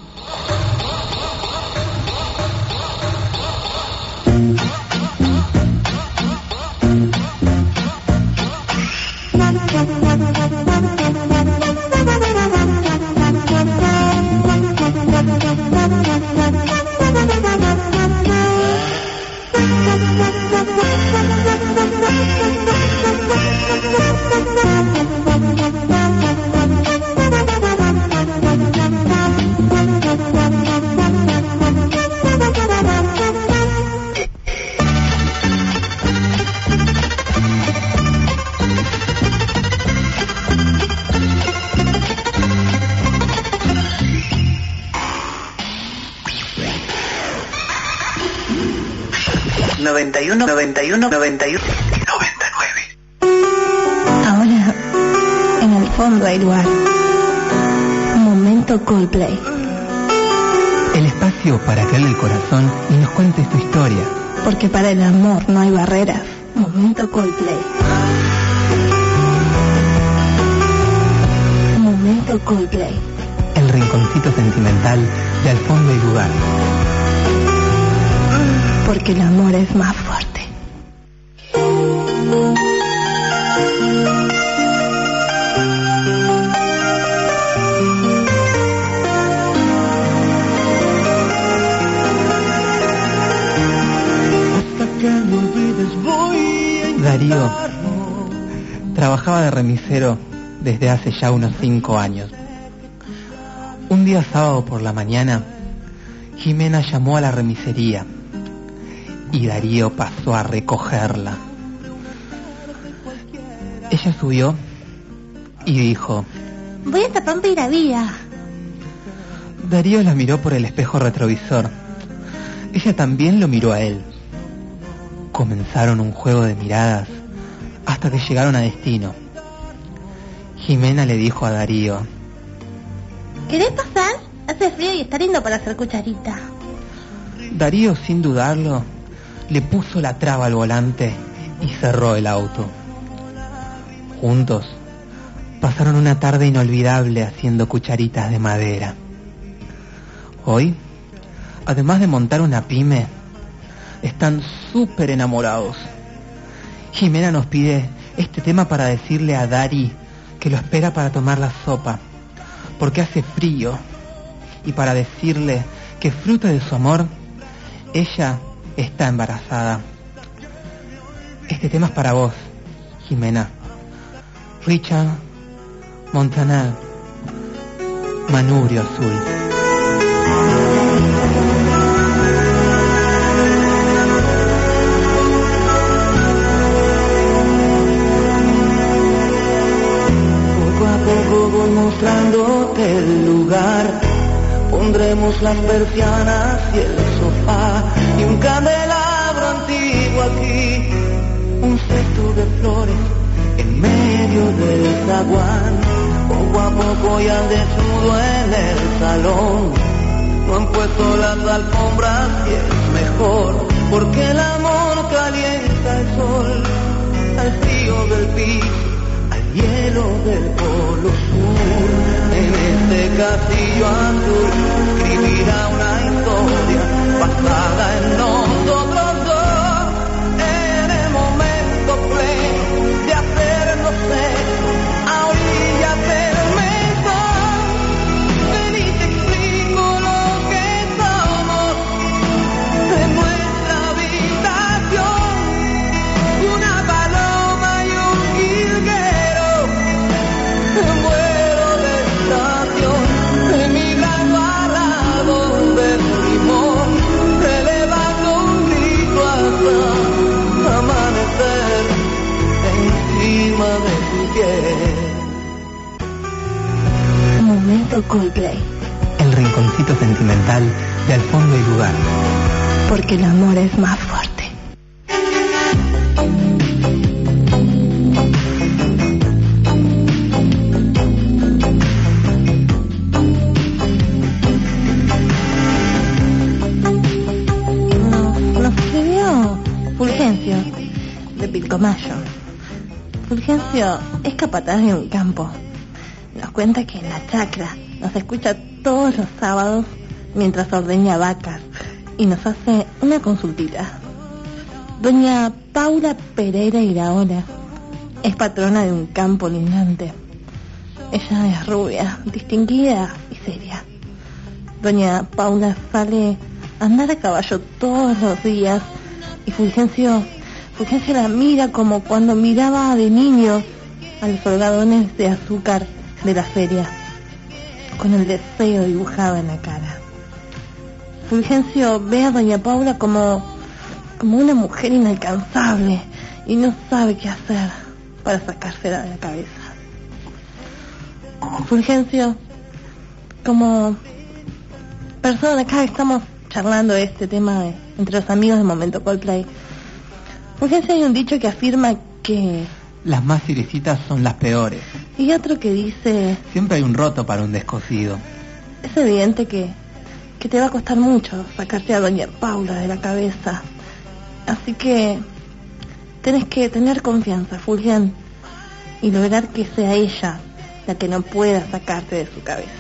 noventa y uno, noventa y uno, noventa y uno, noventa y nueve. Ahora, en el fondo hay lugar. Momento Coldplay. El espacio para que hable el corazón y nos cuente su historia. Porque para el amor no hay barreras. Momento Coldplay. Momento Coldplay. El rinconcito sentimental de Al fondo hay lugar. Porque el amor es más fuerte. Darío trabajaba de remisero desde hace ya unos cinco años. Un día sábado por la mañana, Jimena llamó a la remisería y Darío pasó a recogerla. Ella subió y dijo: Voy hasta Pampa y la Vía. Darío la miró por el espejo retrovisor. Ella también lo miró a él. Comenzaron un juego de miradas hasta que llegaron a destino. Jimena le dijo a Darío: ¿Querés pasar? Hace frío y está lindo para hacer cucharita. Darío, sin dudarlo, le puso la traba al volante y cerró el auto. Juntos pasaron una tarde inolvidable haciendo cucharitas de madera. Hoy, además de montar una pyme, están súper enamorados. Jimena nos pide este tema para decirle a Dari que lo espera para tomar la sopa, porque hace frío, y para decirle que fruto de su amor, ella está embarazada. Este tema es para vos, Jimena. Richard Montaner, Manubrio Azul. Poco a poco voy mostrándote el lugar. Pondremos las persianas y el sofá y un candelabro antiguo aquí, un cesto de flores en medio del zaguán. Poco a poco y al desnudo en el salón, no han puesto las alfombras y es mejor, porque el amor calienta el sol, al frío del piso, al hielo del polo sur. En este castillo azul escribirá una historia basada en nosotros dos, en el momento pleno de hacernos sexo a orillas del mesón. Ven y te explico lo que somos en nuestra habitación, una paloma y un jilguero en vuelo de estación, emigrando al lado del limón, elevando un grito hasta amanecer encima de tu piel. Momento Coldplay. El rinconcito sentimental de Al fondo hay lugar. Porque el amor es más fuerte. Nos escribió Fulgencio Fulgencio de Pilcomayo. Fulgencio es capataz de un campo. Nos cuenta que en la chacra nos escucha todos los sábados mientras ordeña vacas y nos hace una consultita. Doña Paula Pereira Iraola es patrona de un campo lindante. Ella es rubia, distinguida y seria. Doña Paula sale a andar a caballo todos los días y Fulgencio, Fulgencio la mira como cuando miraba de niño a los holgadones de azúcar de la feria, con el deseo dibujado en la cara. Fulgencio ve a Doña Paula como, como una mujer inalcanzable y no sabe qué hacer para sacársela de la cabeza. Fulgencio, como persona, acá estamos charlando de este tema de, entre los amigos de Momento Coldplay. Fulgencio, hay un dicho que afirma que las más irecitas son las peores. Y otro que dice, siempre hay un roto para un descosido. Es evidente que, que te va a costar mucho sacarte a Doña Paula de la cabeza. Así que tenés que tener confianza, Fulgen, y lograr que sea ella la que no pueda sacarte de su cabeza.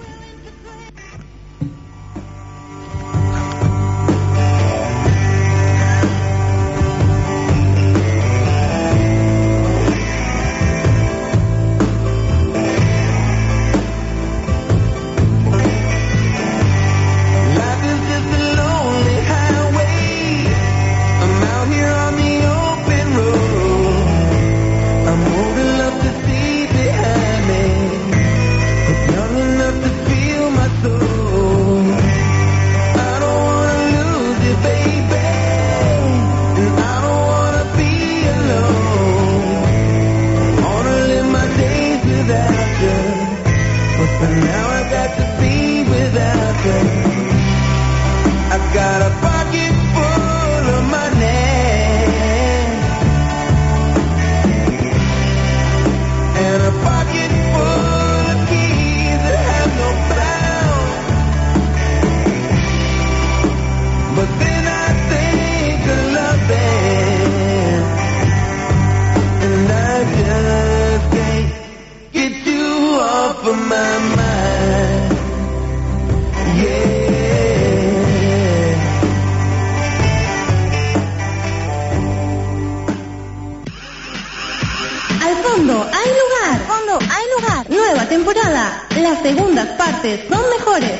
Las segundas partes son mejores.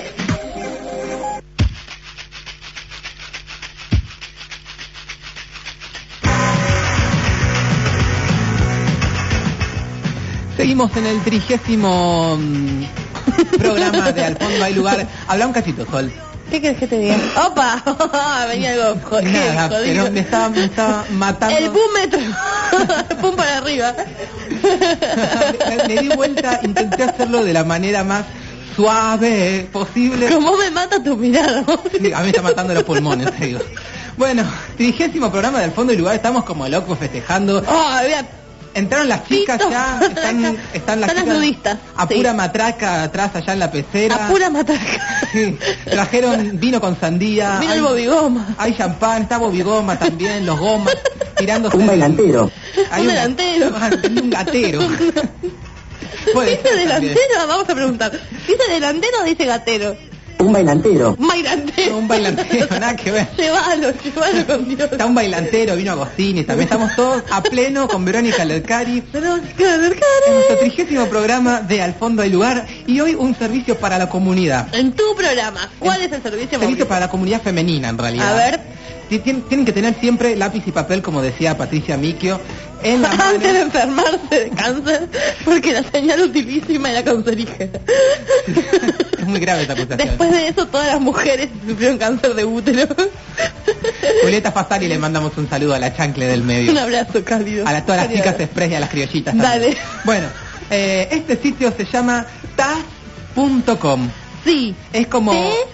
Seguimos en el trigésimo programa de Al Fondo Hay Lugar. Habla un cachito, Sol. ¿Qué querés que te diga? ¡Opa! Venía algo jodido. Nada, pero me estaba, me estaba matando. El búmetro. Pum para arriba. me, me di vuelta, intenté hacerlo de la manera más suave posible. ¿Cómo me mata tu mirada? Sí, a mí me está matando los pulmones, te digo. Bueno, trigésimo programa del Fondo y Lugar, estamos como locos festejando. Oh, mira. Entraron las chicas Pito. ya, están, están las están chicas las nudistas, a sí. pura matraca atrás allá en la pecera. A pura matraca. Sí, trajeron vino con sandía. Vino hay, el bobigoma. Hay champán, está bobigoma también, los gomas, tirándose. Un bailantero. Hay Un una- delantero. Ah, un gatero. Puede ¿Dice ser delantero? también. Vamos a preguntar. ¿Dice delantero o dice gatero? Un bailantero. Un bailantero. Un bailantero, nada que ver. Llévalo, llévalo con Dios. Está un bailantero, vino Agostini, también estamos todos a pleno con Verónica Lercari. Pero, En nuestro trigésimo programa de Al Fondo Hay Lugar y hoy un servicio para la comunidad. en tu programa, ¿cuál es el servicio? Servicio Mauricio? para la comunidad femenina en realidad. A ver. Ti- tien- Tienen que tener siempre lápiz y papel, como decía Patricia Miquio, en la mano. Antes de enfermarse de cáncer, porque la señal utilísima era cancerígena. Es muy grave esta acusación. Después de eso, todas las mujeres sufrieron cáncer de útero. Julieta Fasari, le mandamos un saludo a la chancle del medio. Un abrazo cálido. A las, todas las Cálido. chicas express y a las criollitas también. Dale. Bueno, eh, este sitio se llama taz punto com. Sí. Es como T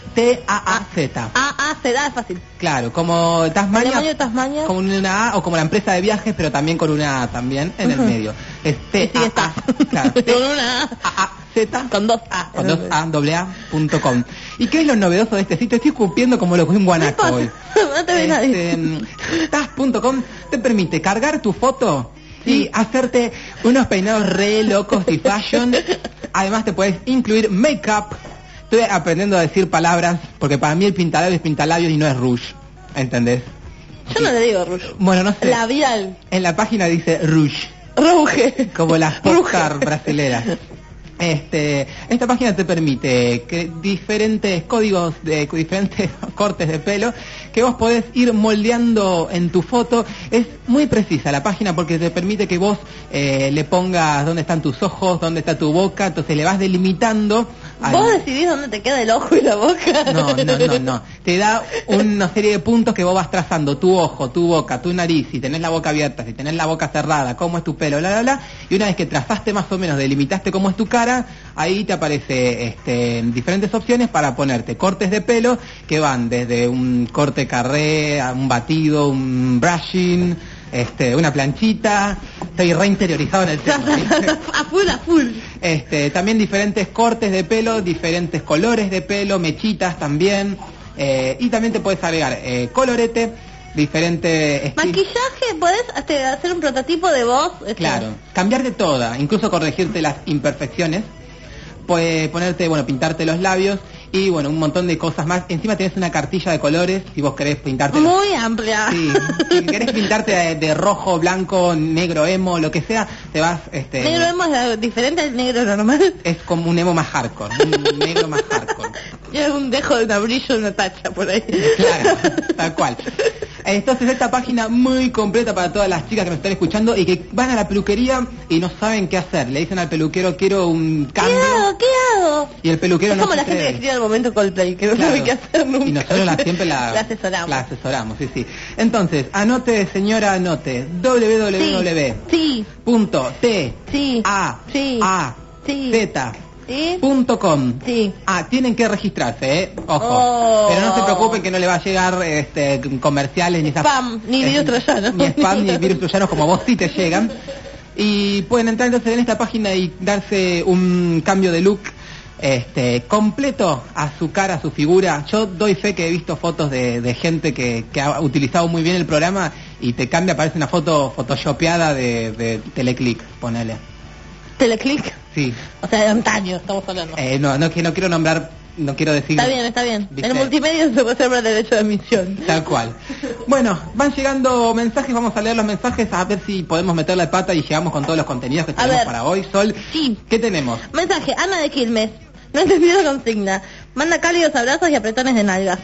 T A A Z. A A Z, es fácil. Claro, como Tasmania, demonio de Tasmania. como una A, o como la empresa de viajes, pero también con una A también en el Ujú. medio. Es T Sí, sí, A está. A. Claro, T Con una A. A A Z. Con dos A. Con dos A, doble A, punto com. ¿Y qué es lo novedoso de este sitio? Estoy escupiendo como lo que un guanaco No hoy. importa, no te ve nadie. Este, tas punto com te permite cargar tu foto y hacerte unos peinados re locos y fashion. Además te puedes incluir make-up. Estoy aprendiendo a decir palabras porque para mí el pintalabios es pintalabios y no es rouge. ¿Entendés? Yo no le digo rouge. Bueno, no sé. Labial. En la página dice rouge, Ruge. como las Ruge. popstar brasileras. Este, esta página te permite que diferentes códigos de diferentes cortes de pelo que vos podés ir moldeando en tu foto. Es muy precisa la página porque te permite que vos eh, le pongas dónde están tus ojos, dónde está tu boca, entonces le vas delimitando. al- ¿Vos decidís dónde te queda el ojo y la boca? No, no, no, no. Te da una serie de puntos que vos vas trazando, tu ojo, tu boca, tu nariz, si tenés la boca abierta, si tenés la boca cerrada, cómo es tu pelo, bla, bla, bla. Y una vez que trazaste más o menos, delimitaste cómo es tu cara, ahí te aparece este, diferentes opciones para ponerte cortes de pelo que van desde un corte carré, a un batido, un brushing, este, una planchita. Estoy reinteriorizado en el tema. ¿viste? A full, a full. Este, también diferentes cortes de pelo, diferentes colores de pelo, mechitas también, eh, y también te puedes agregar eh, colorete, diferentes estilos. Maquillaje, ¿podés este, hacer un prototipo de vos? Este, Claro, cambiar de toda, incluso corregirte las imperfecciones, puedes ponerte, bueno, pintarte los labios y bueno, un montón de cosas más. Encima tenés una cartilla de colores si vos querés pintarte los- Muy amplia. Sí, si querés pintarte de, de rojo, blanco, negro, emo, lo que sea, te vas este Negro emo es diferente al negro normal. es como un emo más hardcore, un negro más hardcore. Yo un dejo de una brillo de una tacha por ahí. Claro, tal cual. Entonces esta página muy completa para todas las chicas que nos están escuchando y que van a la peluquería y no saben qué hacer. Le dicen al peluquero, quiero un ¿Qué cambio. hago? ¿Qué hago? Y el peluquero Es no como se la gente que atreve. escribe al momento Coldplay, que no Claro. sabe qué hacer nunca. Y nosotros la, siempre la, La asesoramos. la asesoramos, sí, sí. Entonces, anote, señora, anote. w w w Sí, punto t sí, a sí, a sí, z sí, punto com. sí. Ah, tienen que registrarse, ¿eh? Ojo. Oh. Pero no se preocupen que no le va a llegar este, comerciales ni esas- Spam, ni virus troyanos. Ni spam, ni virus troyanos como a vos sí te llegan. Y pueden entrar entonces en esta página y darse un cambio de look este completo a su cara, a su figura. Yo doy fe que he visto fotos de, de gente que, que ha utilizado muy bien el programa y te cambia, aparece una foto photoshopeada de, de Teleclick, ponele. Teleclick. Sí. O sea, de antaño estamos hablando. Eh, no, no, que no quiero nombrar, no quiero decir... Está bien, está bien. ¿Viste? El multimedia se puede hacer por derecho de emisión. Tal cual. Bueno, van llegando mensajes, vamos a leer los mensajes a ver si podemos meter la pata y llegamos con todos los contenidos que A tenemos ver. para hoy. Sol, Sí. ¿qué tenemos? Mensaje, Ana de Quilmes. No entendí la consigna. Manda cálidos abrazos y apretones de nalgas.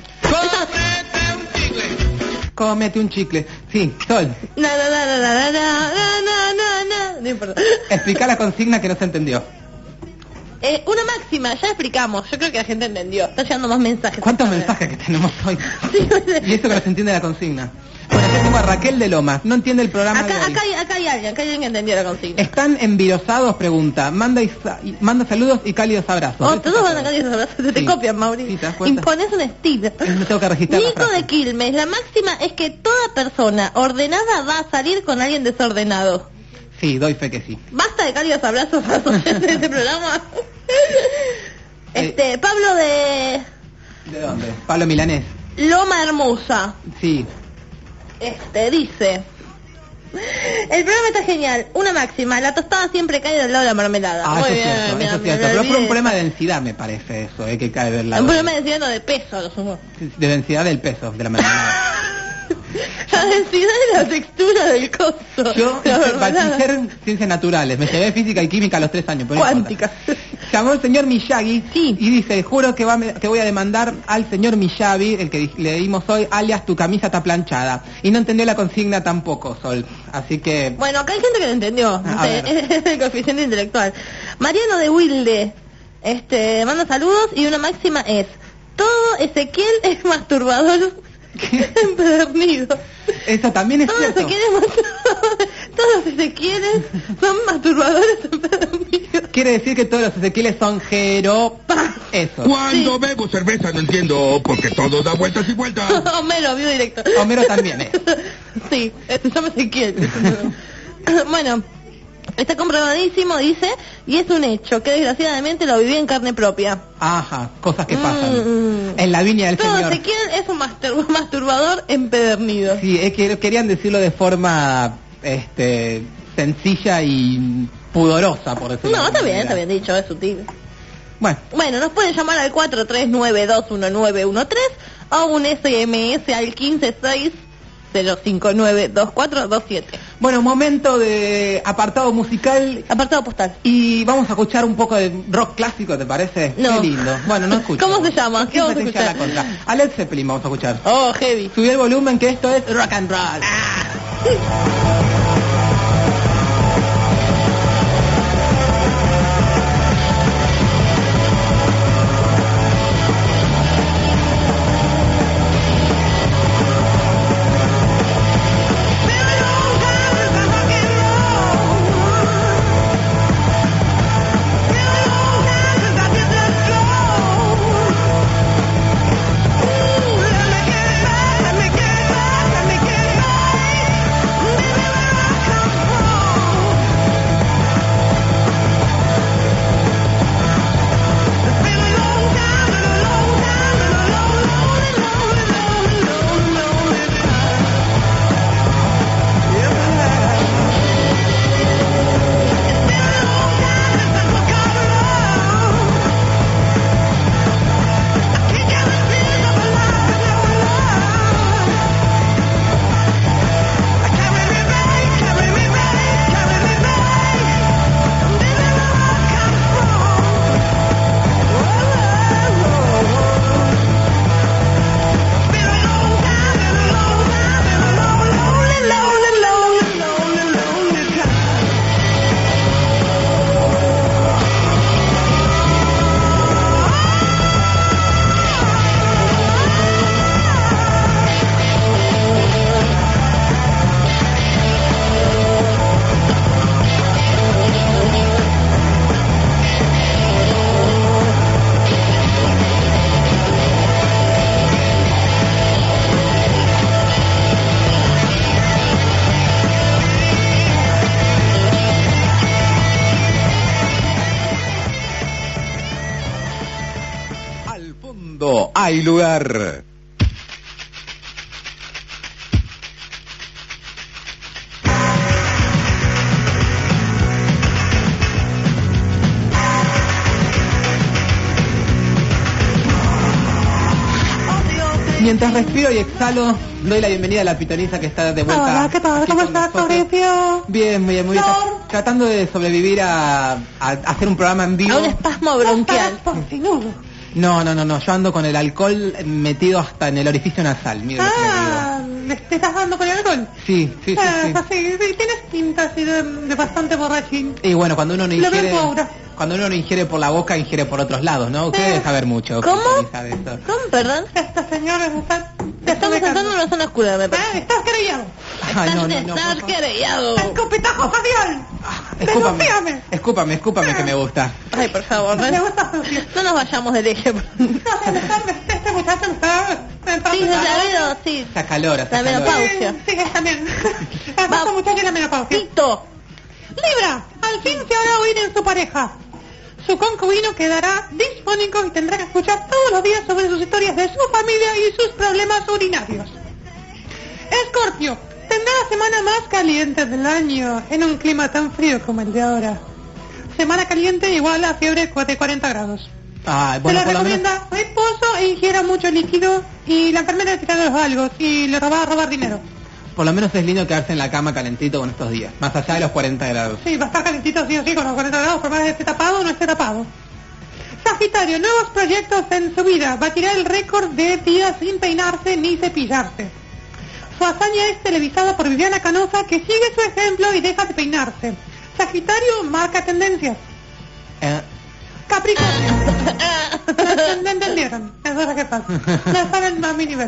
Cómete un chicle. Sí, Sol, Na, na, na, na, na, na, na, na, na, na. No importa. explica la consigna que no se entendió. Eh, una máxima, ya explicamos. Yo creo que la gente entendió. Está llegando más mensajes. ¿Cuántos mensajes que tenemos hoy? Sí, Y eso que no se entiende la consigna. Bueno, acá tengo a Raquel de Lomas, no entiende el programa de Acá, hoy. acá, hay, acá hay alguien, acá hay alguien que entendió la consigna. ¿Están envirosados? Pregunta. Manda, y sa- y- manda saludos y cálidos abrazos. Oh, Eso todos está van acá todo. y se abrazan. Te, te Sí. copian, Mauri. Sí, ¿te das cuenta? Impones un estilo. Me tengo que registrar la Nico frase. de Quilmes, la máxima es que toda persona ordenada va a salir con alguien desordenado. Sí, doy fe que sí. Basta de cálidos abrazos a los oyentes de este programa. Este, Pablo de ¿De dónde? Pablo Milanés. Loma Hermosa, Sí. este, dice: el programa está genial, una máxima, la tostada siempre cae del lado de la mermelada. Ah, Muy eso es bien, cierto, mira, eso es me cierto. lo Pero es por un olvidé. problema de densidad, me parece eso, eh, que cae del lado. Un problema de densidad, no, de peso, lo sumo. De densidad del peso, de la mermelada. La densidad y la textura del coso. Yo La hice mermelada. bachiller ciencias naturales, me llevé física y química a los tres años. pero no Cuántica. importa. Llamó el señor Miyagi Sí. y dice, juro que, va, que voy a demandar al señor Miyagi, el que di- le dimos hoy, alias tu camisa está planchada. Y no entendió la consigna tampoco, Sol. Así que... Bueno, acá hay gente que lo entendió. A No sé, ver. es el coeficiente intelectual. Mariano de Wilde, este, manda saludos y una máxima es: todo Ezequiel es masturbador empedernido. Eso también es Todos cierto. Ezequiel es masturbador. Todos Ezequieles son masturbadores empedernidos. Quiere decir que todos los Ezequieles son jero... Eso. Cuando Sí. bebo cerveza no entiendo porque todo da vueltas y vueltas. Homero, vio directo. Homero también es. Sí, este, yo me sé quién. Bueno, está comprobadísimo, dice, y es un hecho que desgraciadamente lo viví en carne propia. Ajá, cosas que pasan. Mm. En la viña del Todo Señor. Ezequiel es un mastur- masturbador empedernido. Sí, es que querían decirlo de forma este sencilla y pudorosa, por decirlo de No, alguna está bien, manera. está bien dicho, es sutil. Bueno, Bueno, nos pueden llamar al cuatro tres nueve dos uno nueve uno tres o un S M S al quince seis cero cinco nueve dos cuatro dos siete. bueno, momento de apartado musical Apartado postal. y vamos a escuchar un poco de rock clásico, ¿te parece? No. Qué lindo. Bueno, no escucho. ¿Cómo se llama? ¿Qué vamos a Siempre te lleva escuchar? la contra. A Led Zeppelin vamos a escuchar. Oh, heavy. Subí el volumen que esto es rock and roll. Hay lugar. Mientras respiro y exhalo, doy la bienvenida a la pitonisa que está de vuelta. Hola, ¿qué tal? aquí ¿Cómo con estás, nosotros. Mauricio? Bien, bien, muy bien. Flor. Tratando de sobrevivir a, a- a hacer un programa en vivo. A un espasmo bronquial. Porcinudo. No, no, no, no, yo ando con el alcohol metido hasta en el orificio nasal. Mira lo que le digo. Ah, ¿le- ¿te estás dando con el alcohol? Sí, sí, sí, Ah, sí. así, sí, tienes pinta así de, de bastante borrachín. Y bueno, cuando uno no Lo veo ingiere, en tu aura. cuando uno no ingiere por la boca, ingiere por otros lados, ¿no? Usted Eh. debe saber mucho. ¿Cómo? pitonisa, de esto. ¿Cómo? Perdón. Esta señora está... Te estamos sentando en una zona oscura, me Ah, parece. estás querellado. Ay, no, Estás no, de no, estar por favor. querellado. Escopetajo facial. Escúpame, Denúnciame. escúpame, escúpame que me gusta. Ay, por favor, Me no, gusta sucio. no nos vayamos del eje. No sé, me está- me- este muchacho me está... me está Sí, se pensando. ha habido, sí. Esa calor, esa La calor. menopausia. Sí, sí, está bien. Va. Esta muchacha es la menopausia. Tito. Libra, al fin se hará oír en su pareja. Su concubino quedará disfónico y tendrá que escuchar todos los días sobre sus historias de su familia y sus problemas urinarios. Escorpio, tendrá la semana más caliente del año en un clima tan frío como el de ahora. Semana caliente igual a fiebre de cuarenta grados. Ay, Se bueno, le por lo menos, recomienda reposo e ingiera mucho líquido y la enfermera le tira de los galgos y le va a robar dinero. por lo menos es lindo quedarse en la cama calentito con estos días, más allá de los cuarenta grados. Sí, va a estar calentito sí o sí con los cuarenta grados, por más que esté tapado o no esté tapado. Sagitario, nuevos proyectos en su vida. Batirá el récord de días sin peinarse ni cepillarse. Su hazaña es televisada por Viviana Canosa, que sigue su ejemplo y deja de peinarse. Sagitario marca tendencias. Eh, Capricornio. ¿Me, me entendieron? Eso es lo que pasa. No están a mi nivel.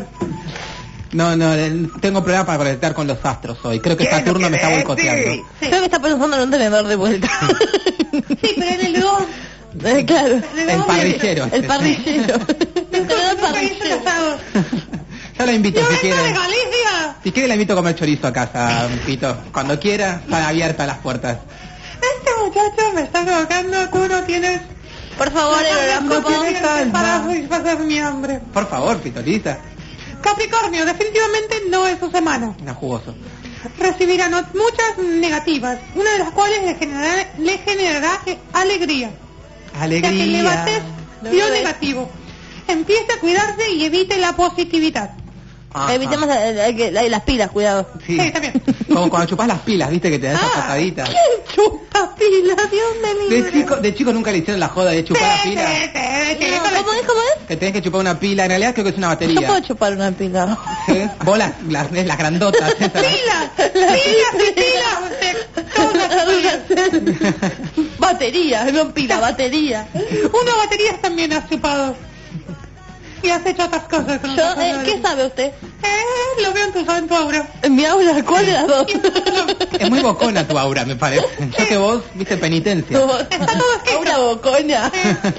no, no, eh, tengo problemas para conectar con los astros hoy. Creo que Saturno me está boicoteando. Creo que está pensando en un tenedor de vuelta. Sí, pero en el dos. Eh, claro. El parrillero. El parrillero. El parrillero. Yo la invito Yo si vengo quiere. de Galicia. Si quiere la invito a comer chorizo a casa, Pito. Cuando quiera, están abiertas las puertas. Este muchacho me está provocando, tú no tienes... Por favor, el horóscopo. suficiente para satisfacer mi hambre. Por favor, Pitolita. Capricornio, definitivamente no es su semana. Una jugoso. Recibirá no- muchas negativas, una de las cuales le generará, le generará eh, alegría. Ya que le Alegría. bates No lo lo ves. negativo. Empiece a cuidarse y evite la positividad. Ajá. Evitemos la- la- la- las pilas, cuidado. Sí. Sí, también. Como cuando chupas las pilas, viste que te da esa Ah, patadita. ¿quién chupa pilas? Dios me libre. De chico, de chico nunca le hicieron la joda de chupar la Sí, pila. sí, sí, sí, No, con la- ¿Cómo es? ¿Cómo es? Que tenés que chupar una pila, en realidad creo que es una Yo batería. puedo chupar una pila. ¿Sí? Vos las, las, ves las grandotas. esas. ¡Pilas! ¡Pilas y pilas! De todas las pilas. Batería, no pila, batería. Una batería también has chupado. Y has hecho otras cosas con Yo, otras eh, cosas. ¿qué sabe usted? Eh, lo veo en tu, en tu aura. En mi aula, ¿cuál de las dos? Es muy bocona tu aura, me parece. Yo que vos, viste, penitencia. Está todo escrito. Aura bocona.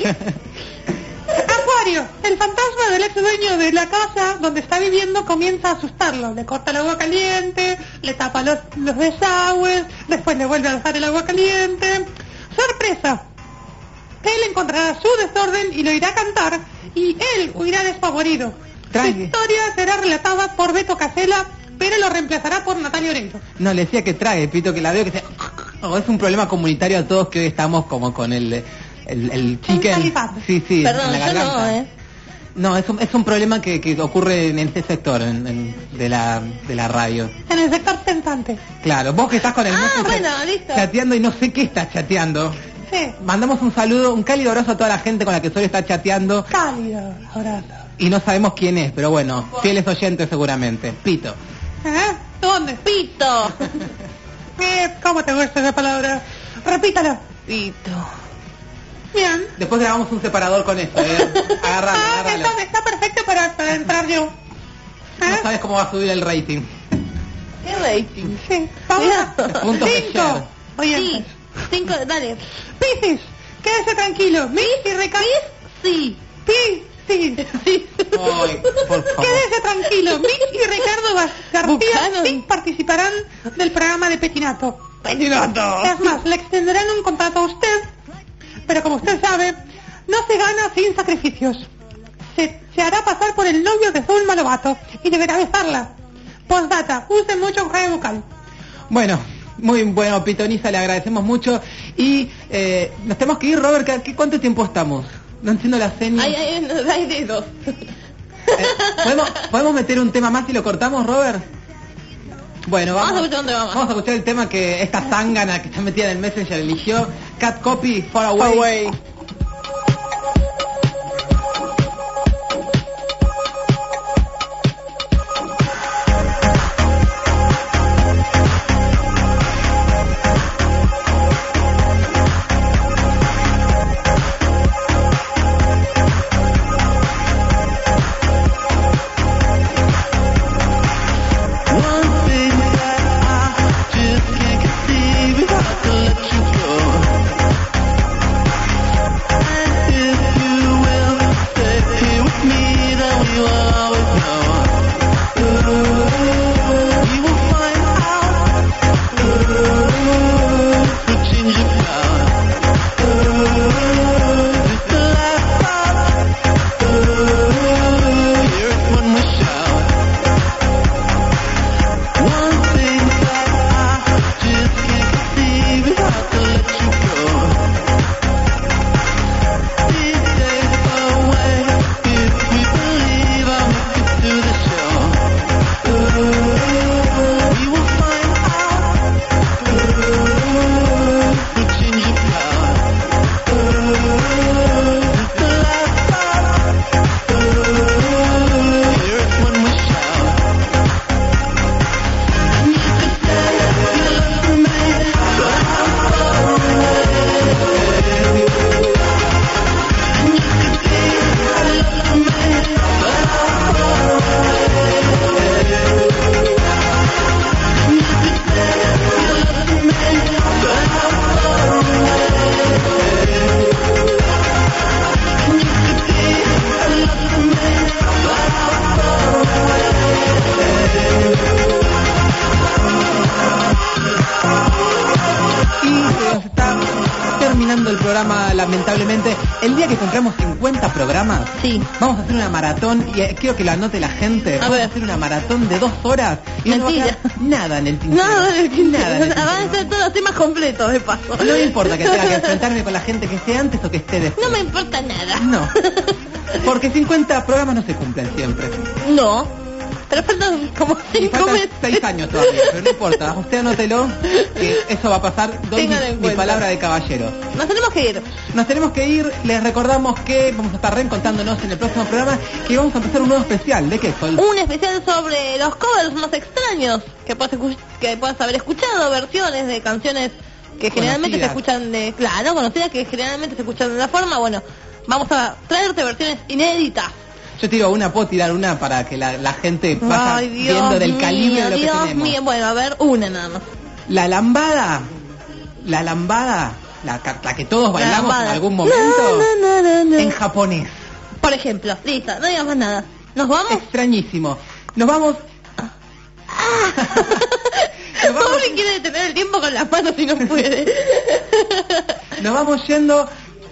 Acuario, el fantasma del ex dueño de la casa donde está viviendo comienza a asustarlo. Le corta el agua caliente, le tapa los, los desagües, después le vuelve a dejar el agua caliente. ¡Sorpresa! Él encontrará su desorden y lo irá a cantar, y él huirá despavorido. Su Tranqui. historia será relatada por Beto Casella, pero lo reemplazará por Natalia Oreiro. No, le decía que trague, Pito, que la veo que se... Oh, es un problema comunitario a todos que hoy estamos como con el... El, el chicken. salivado. Sí, sí, Perdón, en la yo no, garganta. ¿eh? No, es un, es un problema que, que ocurre en este sector en- en- de, la, de la radio. En el sector pensante. Claro, vos que estás con el Ah, Messenger bueno, listo. chateando y no sé qué estás chateando. Sí, Mandamos un saludo, un cálido abrazo a toda la gente con la que Sol está chateando cálido abrazo. y no sabemos quién es, pero bueno, fieles oyentes seguramente. Pito. ¿Eh? ¿Dónde? Pito. Eh, ¿Cómo te gusta esa palabra? Repítala. Pito. Bien. Después grabamos un separador con esto, ¿eh? Agarralo, Ah, agarralo. está, está perfecto para, para entrar yo. No ¿Eh? sabes cómo va a subir el rating. ¿Qué rating? Sí. Vamos a... Cuidado. Puntos de Cinco. share. Oye, Sí. Cinco, dale. Piscis, quédese tranquilo. Mix y Ricardo. Sí. Piscis. Sí. Ay, por favor. Quédese tranquilo. Mix y Ricardo Gar- García Buchanan. sí participarán del programa de Petinato. Petinato. Es más, le extenderán un contrato a usted, pero como usted sabe, no se gana sin sacrificios. Se, se hará pasar por el novio de Zulma Lobato y deberá besarla. Postdata, use mucho enjuague bucal. Bueno, muy bueno, Pitoniza, le agradecemos mucho. Y eh, nos tenemos que ir, Robert. ¿qué- qué- ¿Cuánto tiempo estamos? No entiendo la seña. Ay, ay, no, hay dedos. Eh, ¿podemos, ¿Podemos meter un tema más y lo cortamos, Robert? Bueno, Vamos vamos, a escuchar un tema más. vamos a escuchar el tema que esta zángana que está metida en el Messenger eligió. Cat Copy, Far Away. Far Away. One thing that I just can't conceive is how to let you go. lamentablemente. El día que compramos cincuenta programas, Sí. vamos a hacer una maratón, y eh, quiero que lo anote la gente. A vamos ver. a hacer una maratón de dos horas y no va a Mentira. quedar nada en el tintero. Nada del quince. Nada en el Van a tintero. ser todos temas completos de paso. No me importa que tenga que enfrentarme con la gente que esté antes o que esté después. No me importa nada. No. Porque cincuenta programas no se cumplen siempre. No. Pero faltan como Y cinco faltan meses. seis años todavía, pero no importa. Usted anótelo, que eso va a pasar. Doy mi, Téngalo en mi cuenta. palabra de caballero. Nos tenemos que ir. Nos tenemos que ir. Les recordamos que vamos a estar reencontrándonos en el próximo programa, que vamos a empezar un nuevo especial. ¿De qué, Sol? Un especial sobre los covers más extraños que puedas, escu- que puedas haber escuchado, versiones de canciones que generalmente se Conocidas. escuchan de... Claro, conocidas que generalmente se escuchan de una forma. Bueno, vamos a traerte versiones inéditas. Yo tiro una, puedo tirar una para que la, la gente vaya Ay, Dios viendo del mío, calibre de lo Dios que tenemos. mío. Bueno, a ver, una nada más. La lambada, la lambada, la, ca- la que todos bailamos lambada. en algún momento, Na, na, na, na. en japonés. Por ejemplo, listo, no digas más nada. ¿Nos vamos? Extrañísimo. Nos vamos... Nos vamos, Pobre quiere detener el tiempo con las manos y no puede. nos vamos yendo...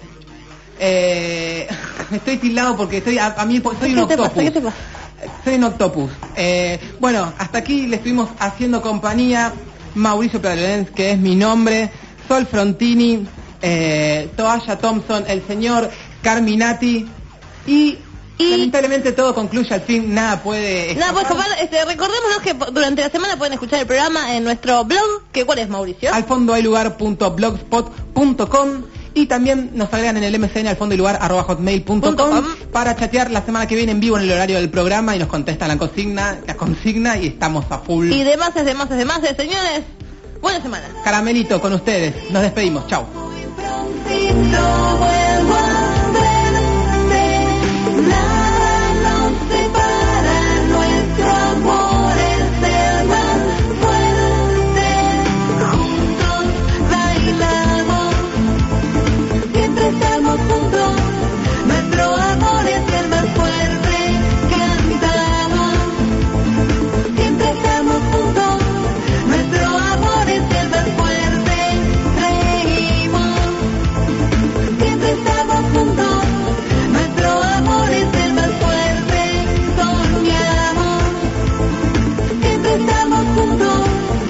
Eh, estoy tildado porque estoy a, a mí soy un ¿Qué te pasa? octopus. ¿Qué te pasa? Soy un octopus. Eh, bueno, hasta aquí le estuvimos haciendo compañía. Mauricio Pradolens, que es mi nombre, Sol Frontini, eh, Toalla Thompson, el señor Carminati y, Y- lamentablemente todo concluye al fin, nada puede Nada, pues escapar. escapar, este, recordémonos que po- durante la semana pueden escuchar el programa en nuestro blog, que ¿cuál es, Mauricio? Al fondo hay lugar punto blogspot punto com y también nos agregan en el M C N al fondo hay lugar arroba hotmail punto Punto com com. para chatear la semana que viene en vivo en el horario del programa y nos contestan la consigna, la consigna y estamos a full. Y demás, es demás, es demás, señores. Buena semana. Caramelito con ustedes, nos despedimos, chao. Prontito vuelvo a verte, nada nos separa, nuestro amor es el más fuerte. Juntos bailamos, siempre estamos juntos, nuestro amor es el más fuerte. Cantamos, siempre estamos juntos, nuestro amor es el más fuerte. Reímos, siempre estamos juntos, nuestro amor es el más fuerte. Soñamos, siempre estamos juntos.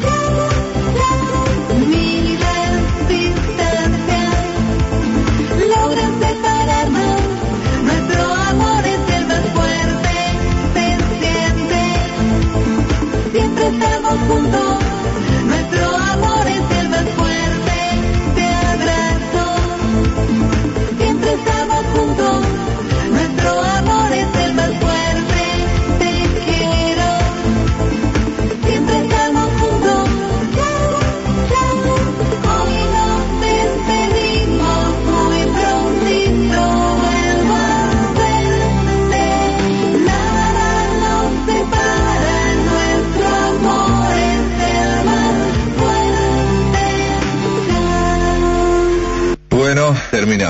Miles distancias logran separarnos, nuestro amor es el más fuerte. Se siente, siempre estamos juntos, nuestro amor es el más fuerte. Te abrazo, siempre estamos juntos, nuestro amor es el más fuerte. Te quiero, siempre estamos juntos. Hoy nos despedimos, muy prontito vuelvo a verte. Nada nos separa, nuestro amor es el más fuerte. Bueno, terminamos.